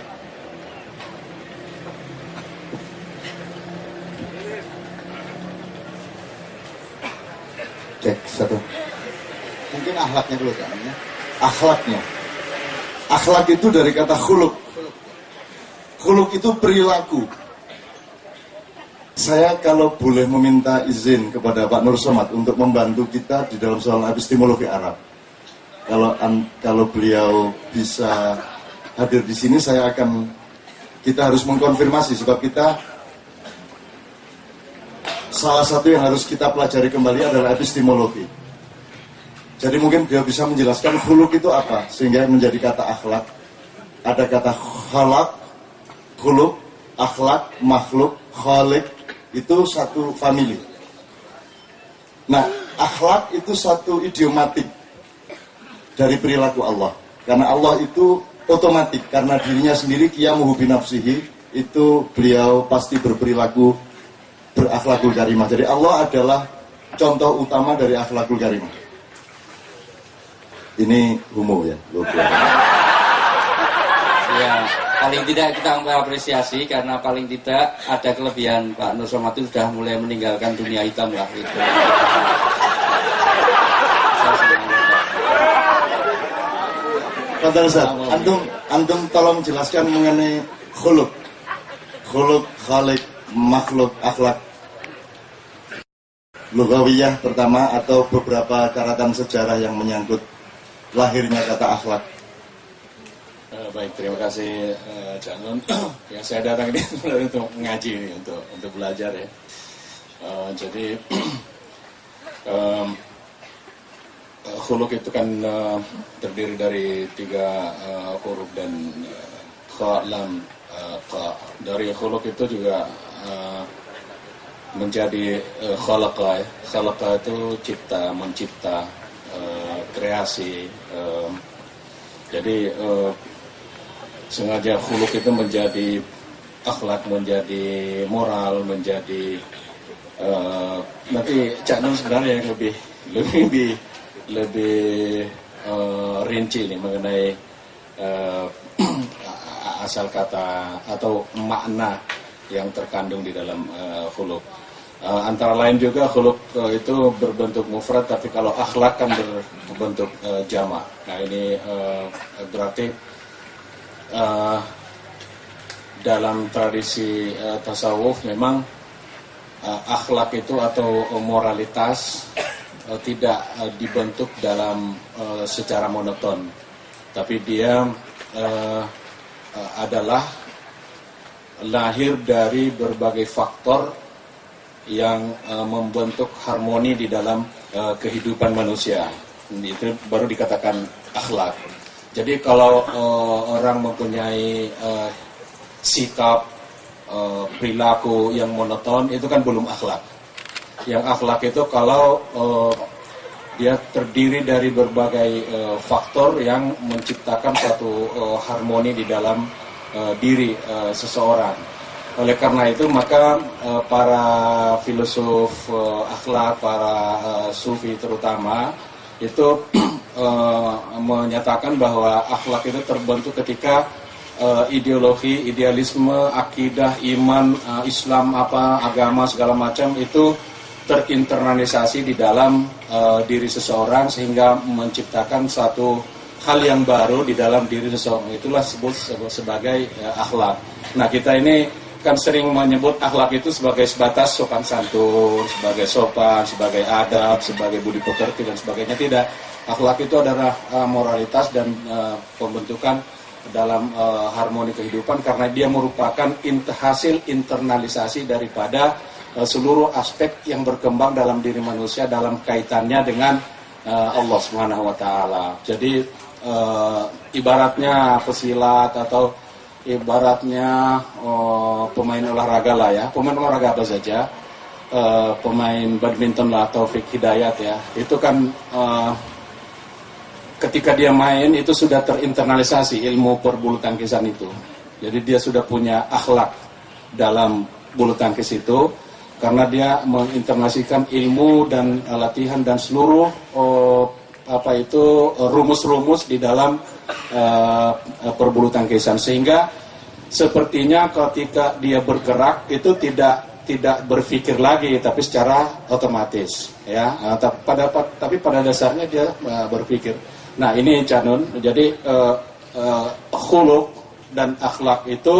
cek satu. Mungkin akhlaknya dulu kan ya. Akhlaknya. Akhlak itu dari kata khuluk. Khuluk itu perilaku. Saya kalau boleh meminta izin kepada Pak Nur Somad untuk membantu kita di dalam soal epistemologi Arab. Kalau beliau bisa hadir di sini, kita harus mengkonfirmasi, sebab kita salah satu yang harus kita pelajari kembali adalah epistemologi. Jadi mungkin beliau bisa menjelaskan khuluk itu apa, sehingga menjadi kata akhlak. Ada kata khalaq, khuluk, akhlak, makhluk, khalik, itu satu famili. Nah, akhlak itu satu idiomatik dari perilaku Allah. Karena Allah itu otomatik, karena dirinya sendiri qiyamuhu binafsihi, itu beliau pasti berakhlakul karimah. Jadi Allah adalah contoh utama dari akhlakul karimah. Ini humo ya, logo. Ya, paling tidak kita mengapresiasi karena paling tidak ada kelebihan Pak Nur Somad itu sudah mulai meninggalkan dunia hitam lah itu. Pak Ustaz, antum tolong jelaskan mengenai khuluk, khalik, makhluk, akhlak. Lugawiyah pertama atau beberapa catatan sejarah yang menyangkut lahirnya kata akhlak. Baik, terima kasih Cak Nun. Yang saya datang ini sebenarnya untuk mengaji ini, untuk belajar ya. Jadi khuluk itu kan terdiri dari 3 huruf dan kha, lam, qa. Dari khuluk itu juga menjadi khalaqa ya. Khalaqa itu cipta, mencipta, kreasi. Jadi sengaja khuluk itu menjadi akhlak, menjadi moral, menjadi nanti Cak Nun sebenarnya yang lebih rinci nih mengenai asal kata atau makna yang terkandung di dalam khuluk. Antara lain juga khuluk itu berbentuk mufrad, tapi kalau akhlak kan berbentuk jamak. Nah ini berarti dalam tradisi tasawuf memang akhlak itu atau moralitas tidak dibentuk dalam secara monoton, tapi dia adalah lahir dari berbagai faktor yang membentuk harmoni di dalam kehidupan manusia. Itu baru dikatakan akhlak. Jadi kalau orang mempunyai sikap perilaku yang monoton, itu kan belum akhlak. Yang akhlak itu kalau dia terdiri dari berbagai faktor yang menciptakan suatu harmoni di dalam diri seseorang. Oleh karena itu maka para filosof akhlak, para sufi terutama itu menyatakan bahwa akhlak itu terbentuk ketika ideologi, idealisme, akidah, iman, Islam, agama segala macam itu terinternalisasi di dalam diri seseorang sehingga menciptakan satu hal yang baru di dalam diri seseorang. Itulah disebut sebagai akhlak. Nah, kita ini kan sering menyebut akhlak itu sebagai sebatas sopan santun, sebagai sopan, sebagai adab, sebagai budi pekerti dan sebagainya. Tidak. Akhlak itu adalah moralitas dan pembentukan dalam harmoni kehidupan karena dia merupakan hasil internalisasi daripada seluruh aspek yang berkembang dalam diri manusia dalam kaitannya dengan Allah Subhanahu wa taala. Jadi ibaratnya pesilat atau ibaratnya pemain olahraga lah ya. Pemain olahraga apa saja? Pemain badminton lah, Taufik Hidayat ya. Itu kan ketika dia main itu sudah terinternalisasi ilmu perbulu tangkisan itu. Jadi dia sudah punya akhlak dalam bulu tangkis itu karena dia menginternalisasikan ilmu dan latihan dan seluruh rumus-rumus di dalam perbulu tangkisan, sehingga sepertinya ketika dia bergerak itu tidak berpikir lagi tapi secara otomatis ya, tapi pada dasarnya dia berpikir. Nah ini Cak Nun, jadi khuluk dan akhlak itu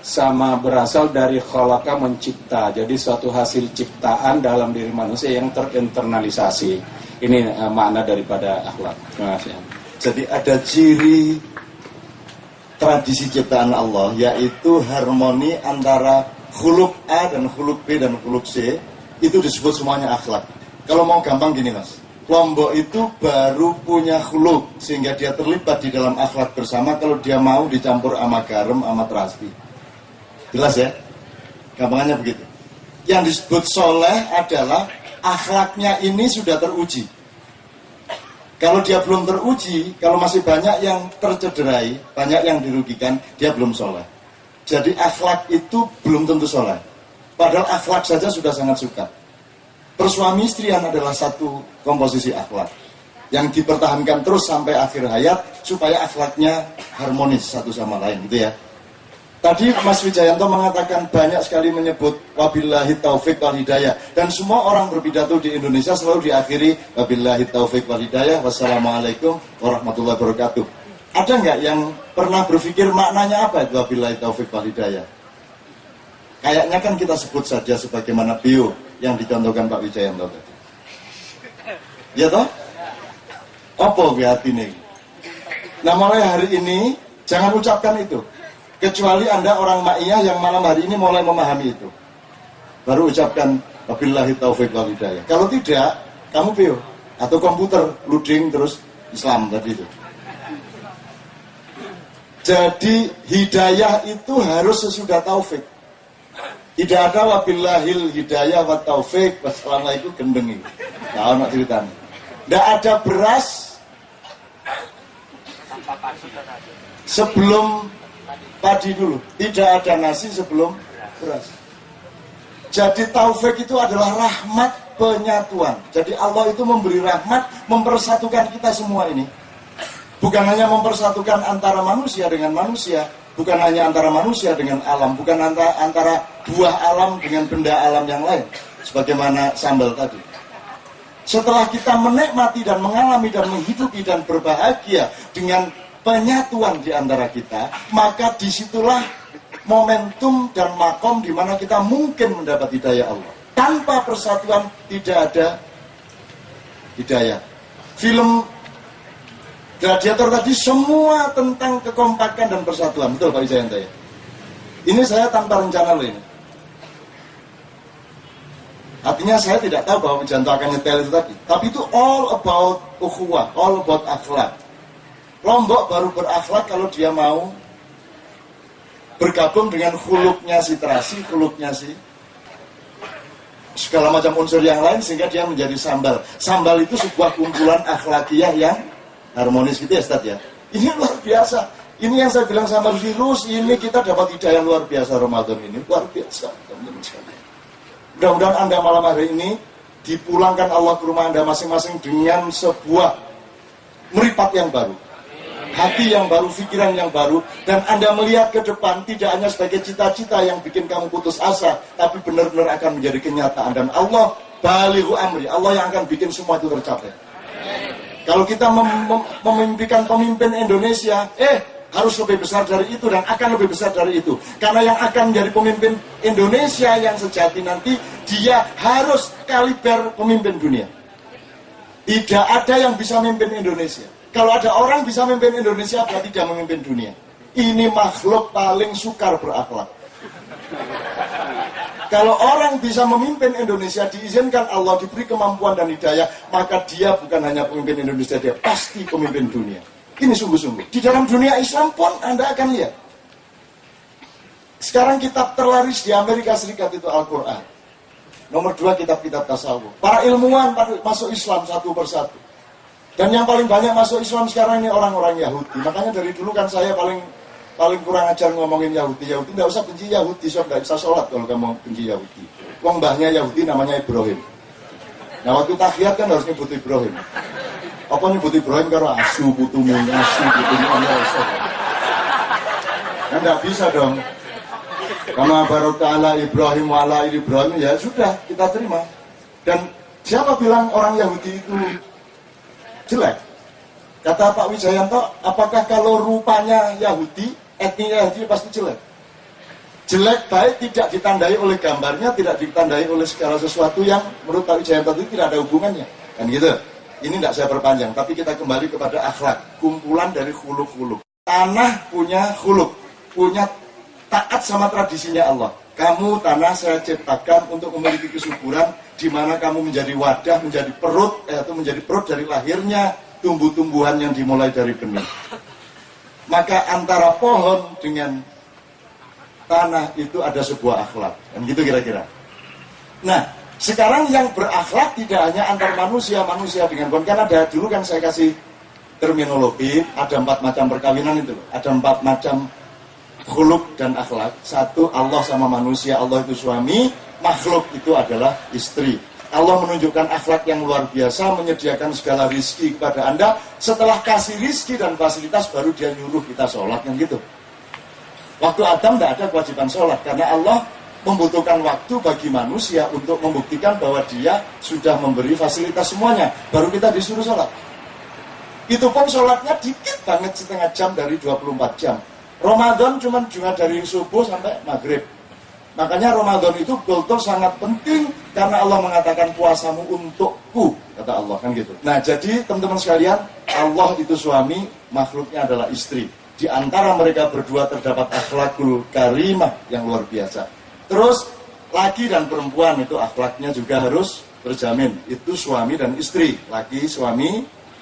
sama berasal dari khalaqa, mencipta. Jadi suatu hasil ciptaan dalam diri manusia yang terinternalisasi. Ini makna daripada akhlak. Terima kasih. Jadi ada ciri tradisi ciptaan Allah, yaitu harmoni antara khuluk A dan khuluk B dan khuluk C. Itu disebut semuanya akhlak. Kalau mau gampang gini mas, Lombok itu baru punya khuluk, sehingga dia terlibat di dalam akhlak bersama kalau dia mau dicampur sama garam, sama terasi. Jelas ya? Gampangannya begitu. Yang disebut soleh adalah akhlaknya ini sudah teruji. Kalau dia belum teruji, kalau masih banyak yang tercederai, banyak yang dirugikan, dia belum soleh. Jadi akhlak itu belum tentu soleh. Padahal akhlak saja sudah sangat suka. Persuami istrian adalah satu komposisi akhlak yang dipertahankan terus sampai akhir hayat supaya akhlaknya harmonis satu sama lain, gitu ya. Tadi Mas Wijayanto mengatakan banyak sekali menyebut wabillahi taufik wal hidayah, dan semua orang berpidato di Indonesia selalu diakhiri wabillahi taufik wal hidayah, wassalamualaikum warahmatullahi wabarakatuh. Ada nggak yang pernah berpikir maknanya apa itu wabillahi taufik wal hidayah? Kayaknya kan kita sebut saja sebagaimana bio yang dicontohkan Pak Wijayanto tadi. Ya toh? Apa hati nih? Nah mulai hari ini jangan ucapkan itu. Kecuali Anda orang Ma'iyah yang malam hari ini mulai memahami itu. Baru ucapkan wabillahi taufiq wal hidayah. Kalau tidak, kamu bio atau komputer loading terus Islam tadi itu. Jadi hidayah itu harus sesudah taufik. Tidak ada wabillahil hidayah wa taufik wassalamualaikum gendeng itu. Nah, nak ceritanya. Tidak ada beras sebelum padi dulu. Tidak ada nasi sebelum beras. Jadi taufik itu adalah rahmat penyatuan. Jadi Allah itu memberi rahmat, mempersatukan kita semua ini. Bukan hanya mempersatukan antara manusia dengan manusia, bukan hanya antara manusia dengan alam, bukan antara buah alam dengan benda alam yang lain. Sebagaimana sambal tadi. Setelah kita menikmati dan mengalami dan menghidupi dan berbahagia dengan penyatuan di antara kita, maka disitulah momentum dan makom di mana kita mungkin mendapat hidayah Allah. Tanpa persatuan tidak ada hidayah. Film Gladiator tadi semua tentang kekompakan dan persatuan. Betul Pak Wijayanto ya? Ini saya tanpa rencana loh ini. Artinya saya tidak tahu bahwa Wijayanto akan nyetel itu tadi. Tapi itu all about ukhuwah, all about akhlak. Lombok baru berakhlak kalau dia mau bergabung dengan khuluknya si terasi, khuluknya si segala macam unsur yang lain sehingga dia menjadi sambal. Sambal itu sebuah kumpulan akhlakiyah yang harmonis gitu ya Ustaz ya. Ini luar biasa. Ini yang saya bilang sama virus, ini kita dapat hidayah luar biasa Ramadan ini. Luar biasa. Mudah-mudahan Anda malam hari ini dipulangkan Allah ke rumah Anda masing-masing dengan sebuah meripat yang baru. Hati yang baru, pikiran yang baru, dan Anda melihat ke depan tidak hanya sebagai cita-cita yang bikin kamu putus asa, tapi benar-benar akan menjadi kenyataan. Dan Allah balighu amri, Allah yang akan bikin semua itu tercapai. Kalau kita memimpikan pemimpin Indonesia, harus lebih besar dari itu dan akan lebih besar dari itu. Karena yang akan menjadi pemimpin Indonesia yang sejati nanti, dia harus kaliber pemimpin dunia. Tidak ada yang bisa memimpin Indonesia. Kalau ada orang bisa memimpin Indonesia, berarti dia memimpin dunia. Ini makhluk paling sukar berakhlak. Kalau orang bisa memimpin Indonesia, diizinkan Allah, diberi kemampuan dan hidayah, maka dia bukan hanya pemimpin Indonesia, dia pasti pemimpin dunia. Ini sungguh-sungguh. Di dalam dunia Islam pun Anda akan lihat. Sekarang kitab terlaris di Amerika Serikat itu Al-Quran. Nomor 2 kitab-kitab tasawuf. Para ilmuwan masuk Islam satu persatu. Dan yang paling banyak masuk Islam sekarang ini orang-orang Yahudi. Makanya dari dulu kan saya paling kurang ajar ngomongin Yahudi. Yahudi tidak usah benci Yahudi, so tidak bisa sholat kalau kamu benci Yahudi. Wong mbahnya Yahudi namanya Ibrahim. Nah waktu tahiyat kan harus nyebut Ibrahim. Apa nyebut Ibrahim karena asu putumu, kan tidak bisa dong. Karena baru ta'ala Ibrahim wa'ala Ibrahim, ya sudah kita terima. Dan siapa bilang orang Yahudi itu jelek? Kata Pak Wijayanto, apakah kalau rupanya Yahudi, etnisnya Yahudi pasti jelek? Jelek baik tidak ditandai oleh gambarnya, tidak ditandai oleh segala sesuatu yang menurut Pak Wijayanto itu tidak ada hubungannya. Kan gitu. Ini tidak saya perpanjang, tapi kita kembali kepada akhlak, kumpulan dari khuluk-khuluk. Tanah punya khuluk, punya taat sama tradisinya Allah. Kamu tanah saya ciptakan untuk memiliki kesuburan, di mana kamu menjadi wadah, menjadi perut, atau menjadi perut dari lahirnya tumbuh-tumbuhan yang dimulai dari benih. Maka antara pohon dengan tanah itu ada sebuah akhlak, kan gitu kira-kira. Nah, sekarang yang berakhlak tidak hanya antar manusia dengan pohon. Kan ada dulu kan saya kasih terminologi, ada 4 macam perkawinan itu, ada 4 macam khuluk dan akhlak. 1, Allah sama manusia, Allah itu suami, makhluk itu adalah istri. Allah menunjukkan akhlak yang luar biasa, menyediakan segala rizki kepada Anda. Setelah kasih rizki dan fasilitas, baru dia nyuruh kita sholat, kan gitu. Waktu Adam tidak ada kewajiban sholat, karena Allah membutuhkan waktu bagi manusia untuk membuktikan bahwa dia sudah memberi fasilitas semuanya. Baru kita disuruh sholat. Itu pun sholatnya dikit banget, setengah jam dari 24 jam. Ramadan cuma dari subuh sampai maghrib. Makanya Ramadan itu betul-betul sangat penting, karena Allah mengatakan puasamu untukku, kata Allah, kan gitu. Nah, jadi teman-teman sekalian, Allah itu suami, makhluknya adalah istri. Di antara mereka berdua terdapat akhlakul karimah yang luar biasa. Terus laki dan perempuan itu akhlaknya juga harus berjamin. Itu suami dan istri, laki suami,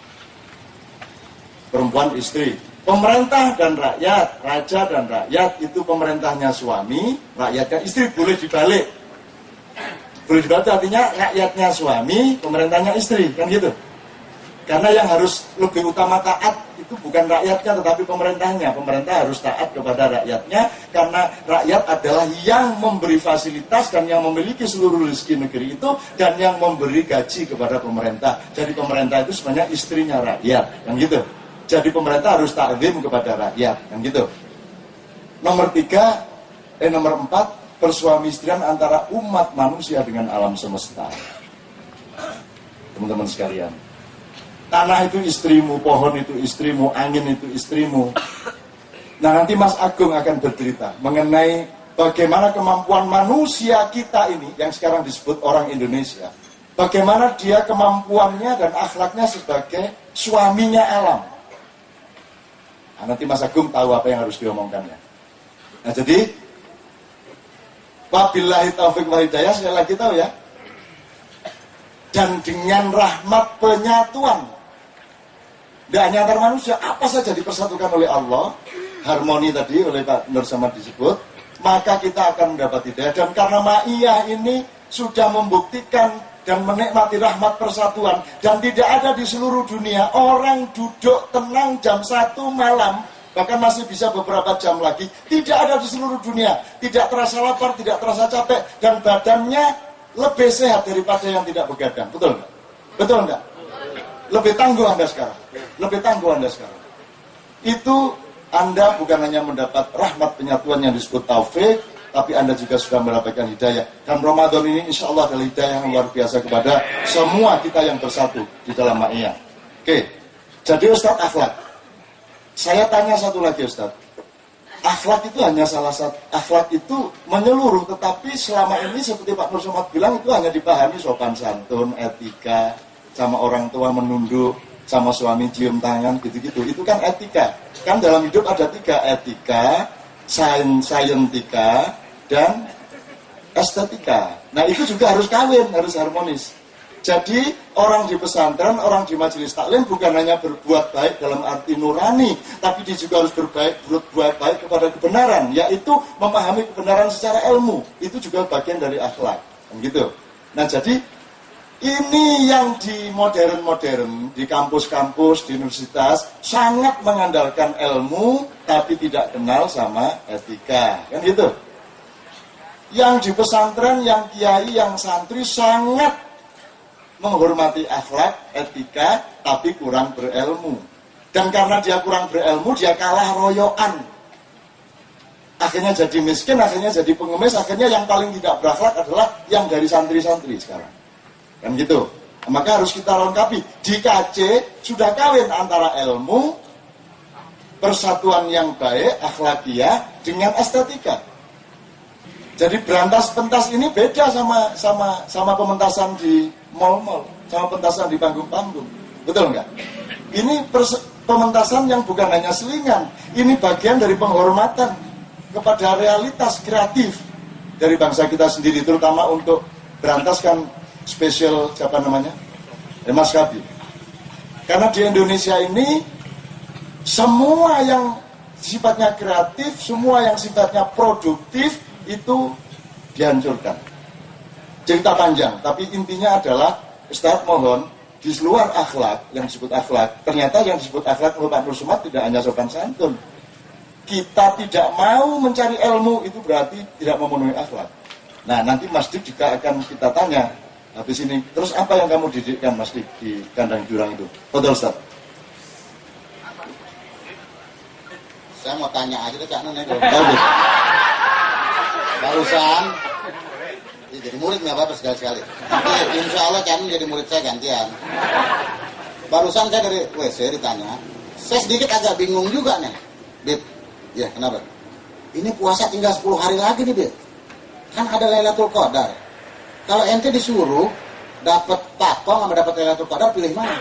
perempuan istri. Pemerintah dan rakyat, raja dan rakyat itu pemerintahnya suami, rakyatnya istri. Boleh dibalik. Boleh dibalik artinya rakyatnya suami, pemerintahnya istri, kan gitu. Karena yang harus lebih utama taat itu bukan rakyatnya tetapi pemerintahnya. Pemerintah harus taat kepada rakyatnya, karena rakyat adalah yang memberi fasilitas dan yang memiliki seluruh rezeki negeri itu, dan yang memberi gaji kepada pemerintah. Jadi pemerintah itu sebenarnya istrinya rakyat, kan gitu. Jadi pemerintah harus ta'zim kepada rakyat, kan gitu. Nomor 4, persuami istrian antara umat manusia dengan alam semesta. Teman-teman sekalian, tanah itu istrimu, pohon itu istrimu, angin itu istrimu. Nah, nanti Mas Agung akan bercerita mengenai bagaimana kemampuan manusia kita ini, yang sekarang disebut orang Indonesia. Bagaimana dia kemampuannya dan akhlaknya sebagai suaminya alam. Nah, nanti Mas Agung tahu apa yang harus diomongkannya. Nah, jadi wabillahi taufiq wal hidayah, sekali lagi tahu ya. Dan dengan rahmat penyatuan, tidak hanya antar manusia, apa saja dipersatukan oleh Allah, harmoni tadi oleh Pak Nur Samad disebut, maka kita akan mendapat hidayah. Dan karena ma'iyah ini sudah membuktikan dan menikmati rahmat persatuan, dan tidak ada di seluruh dunia orang duduk tenang jam 1 malam, bahkan masih bisa beberapa jam lagi, tidak ada di seluruh dunia, tidak terasa lapar, tidak terasa capek, dan badannya lebih sehat daripada yang tidak begadang. Betul nggak? Betul nggak? Lebih tangguh Anda sekarang. Lebih tangguh Anda sekarang. Itu Anda bukan hanya mendapat rahmat penyatuan yang disebut taufik, tapi Anda juga sudah mendapatkan hidayah. Dan Ramadan ini insya Allah adalah hidayah yang luar biasa kepada semua kita yang bersatu di dalam ma'iyah. Oke, jadi Ustadz akhlak. Saya tanya satu lagi Ustadz. Akhlak itu hanya salah satu, akhlak itu menyeluruh, tetapi selama ini seperti Pak Nur Somad bilang itu hanya dipahami sopan santun, etika, sama orang tua menunduk, sama suami cium tangan, gitu-gitu. Itu kan etika. Kan dalam hidup ada 3, etika, saintika, dan estetika. Nah, itu juga harus kawin, harus harmonis. Jadi orang di pesantren, orang di majelis taklim bukan hanya berbuat baik dalam arti nurani, tapi dia juga harus berbuat baik kepada kebenaran, yaitu memahami kebenaran secara ilmu. Itu juga bagian dari akhlak, gitu. Nah, jadi ini yang di modern, di kampus-kampus, di universitas sangat mengandalkan ilmu, tapi tidak kenal sama etika, kan gitu. Yang di pesantren, yang kiai, yang santri sangat menghormati akhlak, etika, tapi kurang berilmu. Dan karena dia kurang berilmu, dia kalah royoan. Akhirnya jadi miskin, akhirnya jadi pengemis, akhirnya yang paling tidak berakhlak adalah yang dari santri-santri sekarang. Kan gitu. Maka harus kita lengkapi. Di KC sudah kawin antara ilmu, persatuan yang baik, akhlakiyah, dengan estetika. Jadi berantas pentas ini beda sama pementasan di mall-mall, sama pementasan di panggung-panggung. Betul nggak? Ini pementasan yang bukan hanya selingan, ini bagian dari penghormatan kepada realitas kreatif dari bangsa kita sendiri, terutama untuk berantas kan spesial siapa namanya? Mas Kabi. Karena di Indonesia ini semua yang sifatnya kreatif, semua yang sifatnya produktif itu dihancurkan. Cerita panjang, tapi intinya adalah Ustadz mohon di luar akhlak, yang disebut akhlak, ternyata yang disebut akhlak oleh Pak Nur Somad tidak hanya sopan santun. Kita tidak mau mencari ilmu itu berarti tidak memenuhi akhlak. Nah nanti Mas Dik juga akan kita tanya habis ini, terus apa yang kamu didikkan Mas Dik di kandang jurang itu? Betul Ustadz? Saya mau tanya aja ke Cak Nun itu. Barusan ya, jadi murid nggak apa-apa sekali-sekali. Nanti insya Allah Cak Nun jadi murid saya gantian. Barusan saya dari WC ditanya, saya sedikit agak bingung juga nih, Bib. Ya kenapa? Ini puasa tinggal 10 hari lagi nih, Bib. Kan ada Lailatul Qadar. Kalau ente disuruh dapat takong sama dapat Lailatul Qadar, pilih mana?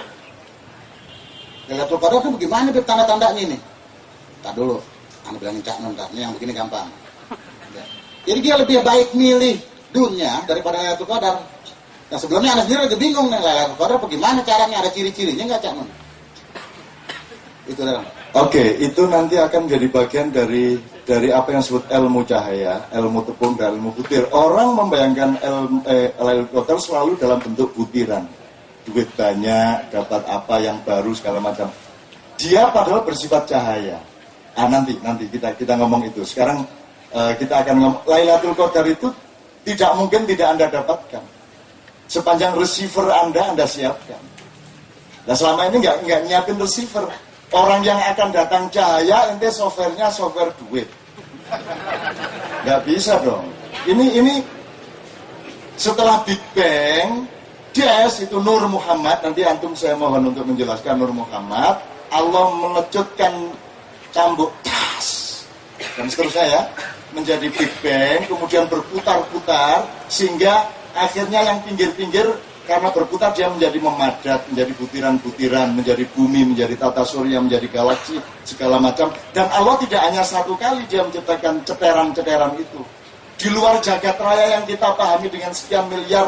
Lailatul Qadar itu bagaimana, Bib, tanda-tandanya ini? Tak dulu, anda bilangin Cak Nun, ini yang begini gampang. Ya. Jadi dia lebih baik milih dunia daripada Lailatul Qadar. Nah sebelumnya anda sendiri udah bingung nih, Lailatul Qadar bagaimana caranya, ada ciri-cirinya nggak Cak Nun? Itu dah. Oke, itu nanti akan menjadi bagian dari apa yang disebut ilmu cahaya, ilmu tepung dan ilmu butir. Orang membayangkan Lailatul Qadar selalu dalam bentuk butiran. Duit banyak, dapat apa yang baru segala macam. Dia padahal bersifat cahaya. Nanti kita ngomong itu. Sekarang kita akan ngomong Lailatul Qadar itu tidak mungkin tidak Anda dapatkan. Sepanjang receiver Anda siapkan. Nah selama ini nggak nyiapin receiver. Orang yang akan datang cahaya, ente softwarenya software duit. Nggak bisa dong. Ini setelah Big Bang, Des itu Nur Muhammad. Nanti antum saya mohon untuk menjelaskan Nur Muhammad. Allah melecutkan cambuk tas dan seterusnya ya, menjadi Big Bang, kemudian berputar-putar sehingga akhirnya yang pinggir-pinggir karena berputar dia menjadi memadat, menjadi butiran-butiran, menjadi bumi, menjadi tata surya, menjadi galaksi, segala macam. Dan Allah tidak hanya satu kali dia menciptakan ceteran-ceteran itu. Di luar jagat raya yang kita pahami dengan sekian miliar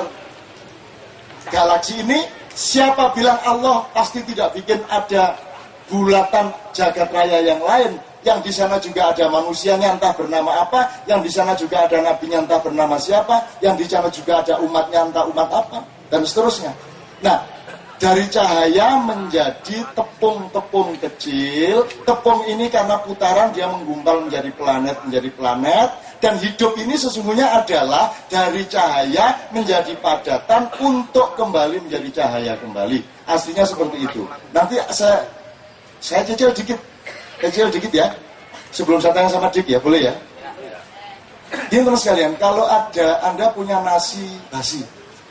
galaksi ini, siapa bilang Allah pasti tidak bikin ada bulatan jagat raya yang lain, yang di sana juga ada manusianya entah bernama apa, yang di sana juga ada nabinya entah bernama siapa, yang di sana juga ada umatnya entah umat apa, dan seterusnya. Nah, dari cahaya menjadi tepung-tepung kecil. Tepung ini karena putaran dia menggumpal menjadi planet, dan hidup ini sesungguhnya adalah dari cahaya menjadi padatan untuk kembali menjadi cahaya kembali. Aslinya seperti itu. Nanti saya cicil dikit ya, sebelum saya tanya sama Dik ya, boleh ya? Gini teman sekalian, kalau Anda punya nasi basi,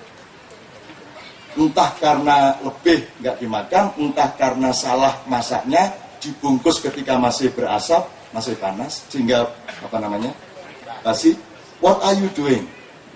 entah karena lebih nggak dimakan, entah karena salah masaknya, dibungkus ketika masih berasap, masih panas, sehingga basi. What are you doing?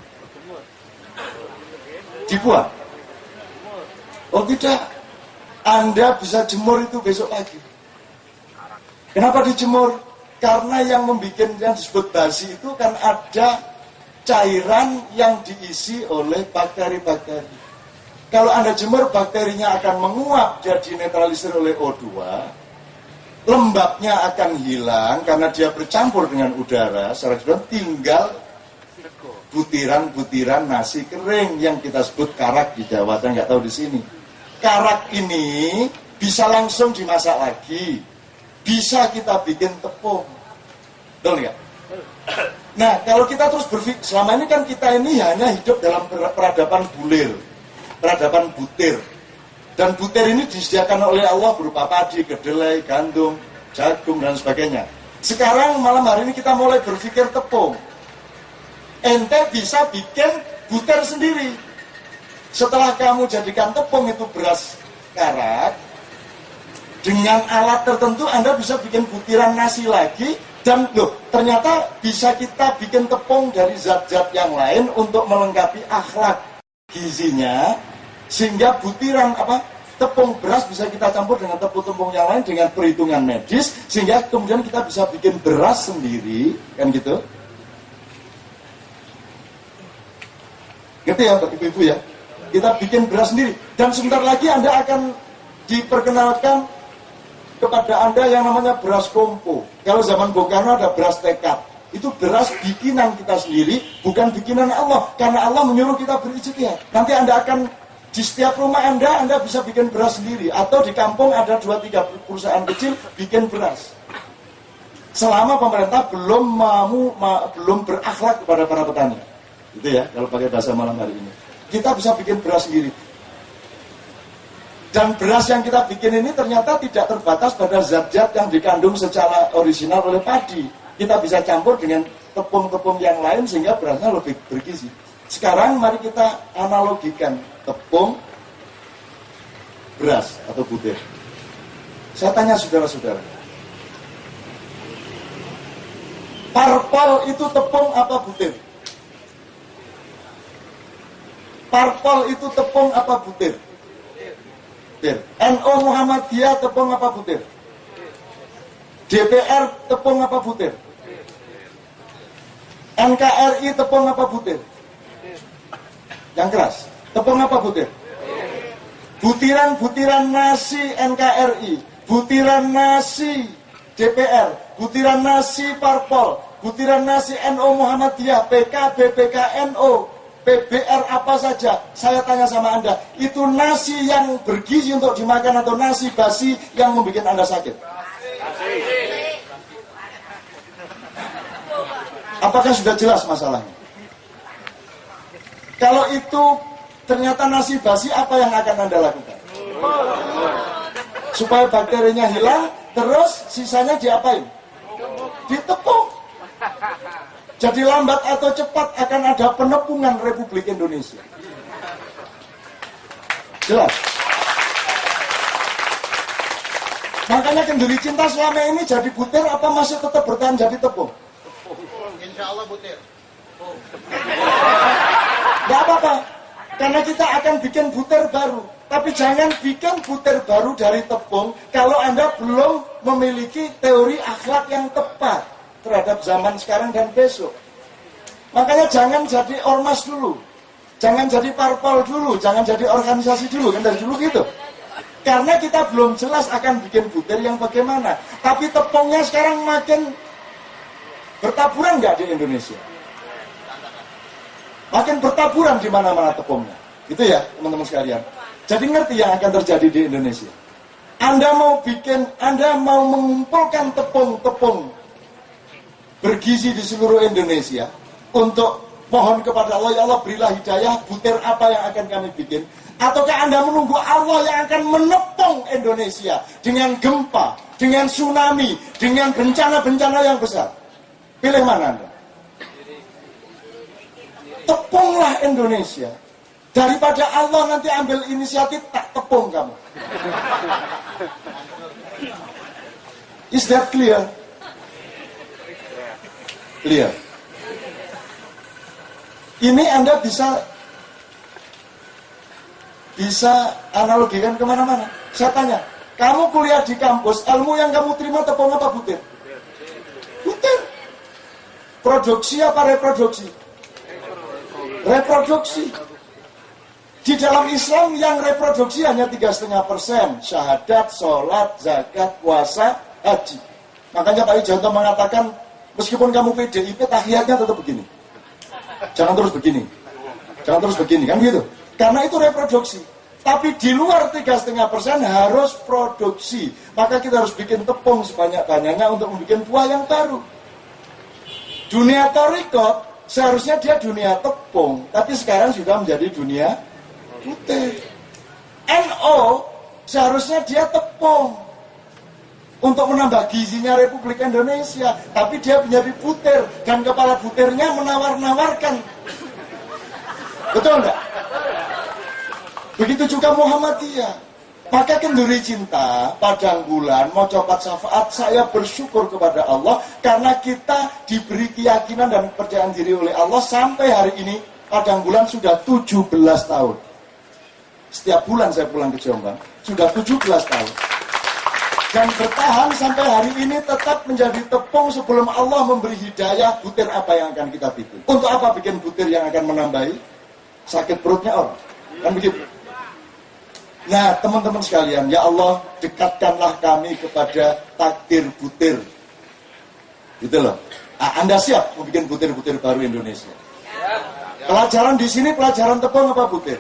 Dibuang? Oh tidak, Anda bisa jemur itu besok pagi. Kenapa dijemur? Karena yang membuat yang disebut basi itu kan ada cairan yang diisi oleh bakteri-bakteri. Kalau Anda jemur, bakterinya akan menguap jadi netralisir oleh O2. Lembabnya akan hilang karena dia bercampur dengan udara. Secara tinggal butiran-butiran nasi kering yang kita sebut karak di Jawa, saya nggak tahu di sini. Karak ini bisa langsung dimasak lagi, bisa kita bikin tepung, betul nggak? Nah, kalau kita terus berpikir, selama ini kan kita ini hanya hidup dalam peradaban bulir, peradaban butir, dan butir ini disediakan oleh Allah berupa padi, kedelai, gandum, jagung dan sebagainya. Sekarang malam hari ini kita mulai berpikir tepung. Ente bisa bikin butir sendiri. Setelah kamu jadikan tepung itu beras karak, dengan alat tertentu Anda bisa bikin butiran nasi lagi Dan loh, ternyata bisa kita bikin tepung dari zat-zat yang lain untuk melengkapi akhlak gizinya, sehingga butiran tepung beras bisa kita campur dengan tepung-tepung yang lain dengan perhitungan medis, sehingga kemudian kita bisa bikin beras sendiri, kan gitu. Ngerti ya ibu-ibu ya? Kita bikin beras sendiri, dan sebentar lagi Anda akan diperkenalkan kepada Anda yang namanya beras kompo. Kalau zaman Bung Karno ada beras tekad. Itu beras bikinan kita sendiri, bukan bikinan Allah. Karena Allah menyuruh kita berijtihad. Nanti Anda akan, di setiap rumah Anda bisa bikin beras sendiri. Atau di kampung ada 2-3 perusahaan kecil bikin beras. Selama pemerintah belum berakhlak kepada para petani. Itu ya, kalau pakai bahasa malam hari ini. Kita bisa bikin beras sendiri. Dan beras yang kita bikin ini ternyata tidak terbatas pada zat-zat yang dikandung secara orisinal oleh padi. Kita bisa campur dengan tepung-tepung yang lain sehingga berasnya lebih bergizi. Sekarang mari kita analogikan tepung, beras atau butir. Saya tanya saudara-saudara, parpol itu tepung apa butir? Parpol itu tepung apa butir? NU Muhammadiyah tepung apa butir? DPR tepung apa butir? NKRI tepung apa butir? Yang keras. Tepung apa butir? Butiran-butiran nasi NKRI, butiran nasi DPR, butiran nasi Parpol, butiran nasi NU Muhammadiyah, PKB, PKNO, PBR apa saja, saya tanya sama Anda, itu nasi yang bergizi untuk dimakan atau nasi basi yang membuat Anda sakit? Apakah sudah jelas masalahnya? Kalau itu ternyata nasi basi, apa yang akan Anda lakukan? Supaya bakterinya hilang, terus sisanya diapain? Ditepung. Jadi lambat atau cepat akan ada penepungan Republik Indonesia. Jelas. Makanya kenduri cinta selama ini jadi butir apa masih tetap bertahan jadi tepung? Insya Allah butir. Gak apa-apa. Karena kita akan bikin butir baru. Tapi jangan bikin butir baru dari tepung kalau Anda belum memiliki teori akhlak yang tepat terhadap zaman sekarang dan besok. Makanya jangan jadi ormas dulu, jangan jadi parpol dulu, jangan jadi organisasi dulu, kan dari dulu gitu. Karena kita belum jelas akan bikin butir yang bagaimana. Tapi tepungnya sekarang makin bertaburan nggak di Indonesia? Makin bertaburan di mana-mana tepungnya. Itu ya teman-teman sekalian. Jadi ngerti yang akan terjadi di Indonesia. Anda mau mengumpulkan tepung-tepung bergizi di seluruh Indonesia untuk mohon kepada Allah, ya Allah berilah hidayah, butir apa yang akan kami bikin, ataukah Anda menunggu Allah yang akan menepung Indonesia dengan gempa, dengan tsunami, dengan bencana-bencana yang besar? Pilih mana Anda? Tepunglah Indonesia, daripada Allah nanti ambil inisiatif tak tepung kamu. Is that clear? Clear. Ini Anda bisa analogikan kemana-mana. Saya tanya, kamu kuliah di kampus, ilmu yang kamu terima tepung apa butir? Butir. Produksi apa reproduksi? Reproduksi. Di dalam Islam yang reproduksi hanya 3,5%. Syahadat, sholat, zakat, puasa, haji. Makanya Pak Wijanto mengatakan, meskipun kamu PDIP, tahiyatnya tetap begini. Jangan terus begini. Jangan terus begini, kan gitu. Karena itu reproduksi. Tapi di luar 3,5% harus produksi. Maka kita harus bikin tepung sebanyak-banyaknya untuk membuat buah yang baru. Dunia thorikot, seharusnya dia dunia tepung. Tapi sekarang sudah menjadi dunia putih. NO, seharusnya dia tepung. Untuk menambah gizinya Republik Indonesia. Tapi dia menjadi butir. Dan kepala butirnya menawar-nawarkan. Betul enggak? Begitu juga Muhammadiyah. Maka kenduri cinta, padang bulan, mau copat syafaat, saya bersyukur kepada Allah karena kita diberi keyakinan dan kepercayaan diri oleh Allah sampai hari ini. Padang bulan sudah 17 tahun. Setiap bulan saya pulang ke Jombang, sudah 17 tahun. Dan bertahan sampai hari ini tetap menjadi tepung sebelum Allah memberi hidayah butir apa yang akan kita bikin. Untuk apa bikin butir yang akan menambahi sakit perutnya orang? Kan begitu. Nah, teman-teman sekalian, ya Allah, dekatkanlah kami kepada takdir butir. Gitu loh. Anda siap mau bikin butir-butir baru Indonesia? Pelajaran di sini pelajaran tepung apa butir?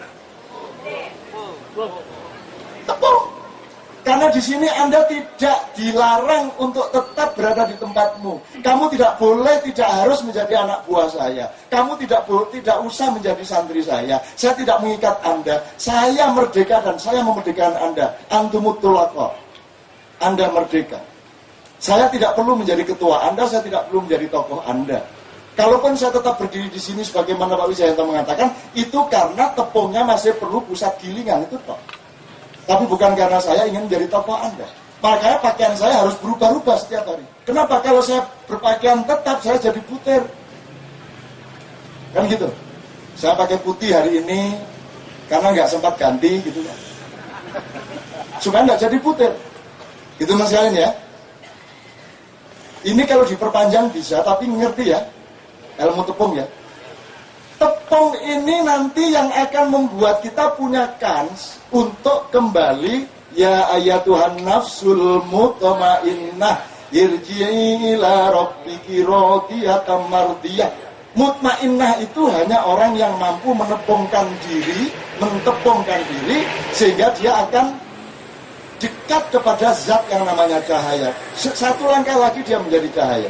Tepung. Karena di sini Anda tidak dilarang untuk tetap berada di tempatmu. Kamu tidak boleh, tidak harus menjadi anak buah saya. Kamu tidak usah menjadi santri saya. Saya tidak mengikat Anda. Saya merdeka dan saya memerdekakan Anda. Antumut tulaqa. Anda merdeka. Saya tidak perlu menjadi ketua Anda, saya tidak perlu menjadi tokoh Anda. Kalaupun saya tetap berdiri di sini sebagaimana Pak Wijayanto mengatakan, itu karena tepungnya masih perlu pusat gilingan, itu toh. Tapi bukan karena saya ingin menjadi tokoh Anda. Makanya pakaian saya harus berubah-ubah setiap hari. Kenapa? Kalau saya berpakaian tetap, saya jadi butir. Kan gitu. Saya pakai putih hari ini, karena nggak sempat ganti, gitu kan. Supaya nggak jadi butir. Gitu mas kalian ya. Ini kalau diperpanjang bisa, tapi ngerti ya. Ilmu tepung ya. Tepung ini nanti yang akan membuat kita punya kans untuk kembali ya ayatuhan nafsul mutmainnah irji'i ila rabbiki radiyatan mardiyah. Mutmainnah itu hanya orang yang mampu menepungkan diri, mentepungkan diri sehingga dia akan dekat kepada zat yang namanya cahaya. Satu langkah lagi dia menjadi cahaya.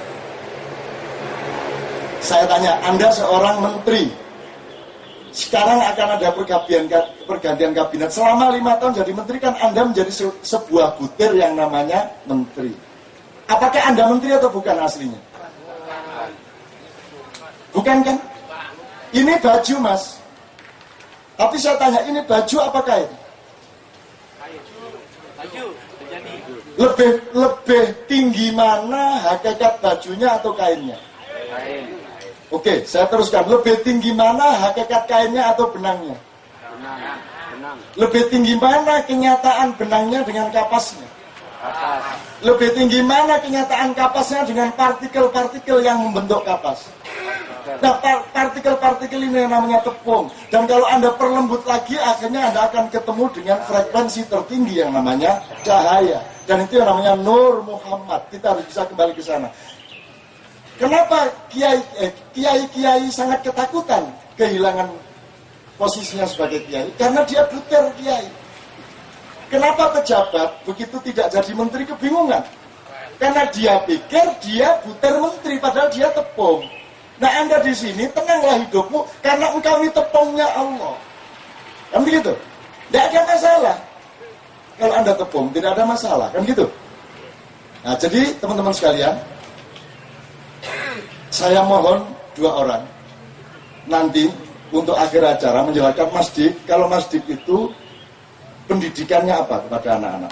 Saya tanya, Anda seorang menteri, sekarang akan ada pergantian kabinet. Selama 5 tahun jadi menteri kan Anda menjadi sebuah butir yang namanya menteri. Apakah Anda menteri atau bukan aslinya? Bukan kan? Ini baju mas. Tapi saya tanya, ini baju apa kain? Lebih tinggi mana hakikat bajunya atau kainnya? Oke, saya teruskan. Lebih tinggi mana hakikat kainnya atau benangnya? Benang. Lebih tinggi mana kenyataan benangnya dengan kapasnya? Lebih tinggi mana kenyataan kapasnya dengan partikel-partikel yang membentuk kapas? Nah, partikel-partikel ini yang namanya tepung. Dan kalau Anda perlembut lagi, akhirnya Anda akan ketemu dengan frekuensi tertinggi yang namanya cahaya. Dan itu yang namanya Nur Muhammad. Kita harus bisa kembali ke sana. Kenapa kiai-kiai sangat ketakutan kehilangan posisinya sebagai kiai? Karena dia butir kiai. Kenapa pejabat begitu tidak jadi menteri kebingungan? Karena dia pikir dia butir menteri, padahal dia tepung. Nah Anda di sini tenanglah hidupmu karena engkau ini tepungnya Allah. Kan begitu? Tidak ada masalah. Kalau Anda tepung tidak ada masalah, kan gitu. Nah jadi teman-teman sekalian, saya mohon 2 orang nanti untuk akhir acara menjelaskan masjid. Kalau masjid itu pendidikannya apa kepada anak-anak?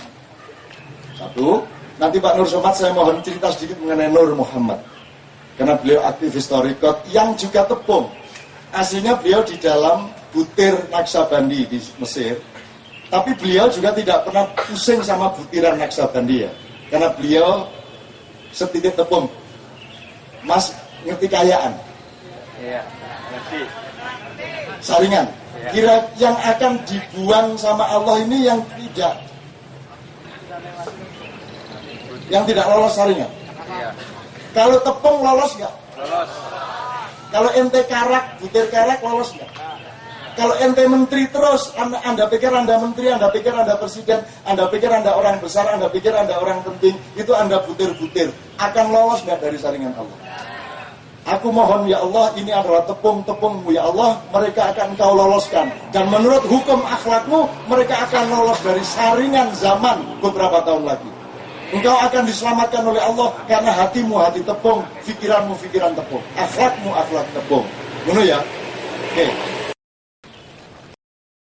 1, nanti Pak Nur Somad saya mohon cerita sedikit mengenai Nur Muhammad. Karena beliau aktivis Thariqat yang juga tepung. Aslinya beliau di dalam butir Naksabandi di Mesir. Tapi beliau juga tidak pernah pusing sama butiran Naksabandi ya. Karena beliau setitik tepung. Mas ngerti kayaan? Iya, ngerti. Saringan. Iya. Kira yang akan dibuang sama Allah ini yang tidak lolos saringan. Iya. Kalau tepung lolos nggak? Lolos. Kalau ente karak, butir karak lolos nggak? Kalau ente menteri terus, anda pikir Anda menteri, Anda pikir Anda presiden, Anda pikir Anda orang besar, Anda pikir Anda orang penting, itu Anda butir-butir. Akan lolos nggak dari saringan Allah? Aku mohon ya Allah, ini adalah tepung-tepungmu ya Allah, mereka akan Engkau loloskan. Dan menurut hukum akhlakmu, mereka akan lolos dari saringan zaman beberapa tahun lagi. Engkau akan diselamatkan oleh Allah karena hatimu hati tepung, pikiranmu pikiran tepung, akhlakmu akhlak tepung. Benar ya? Oke.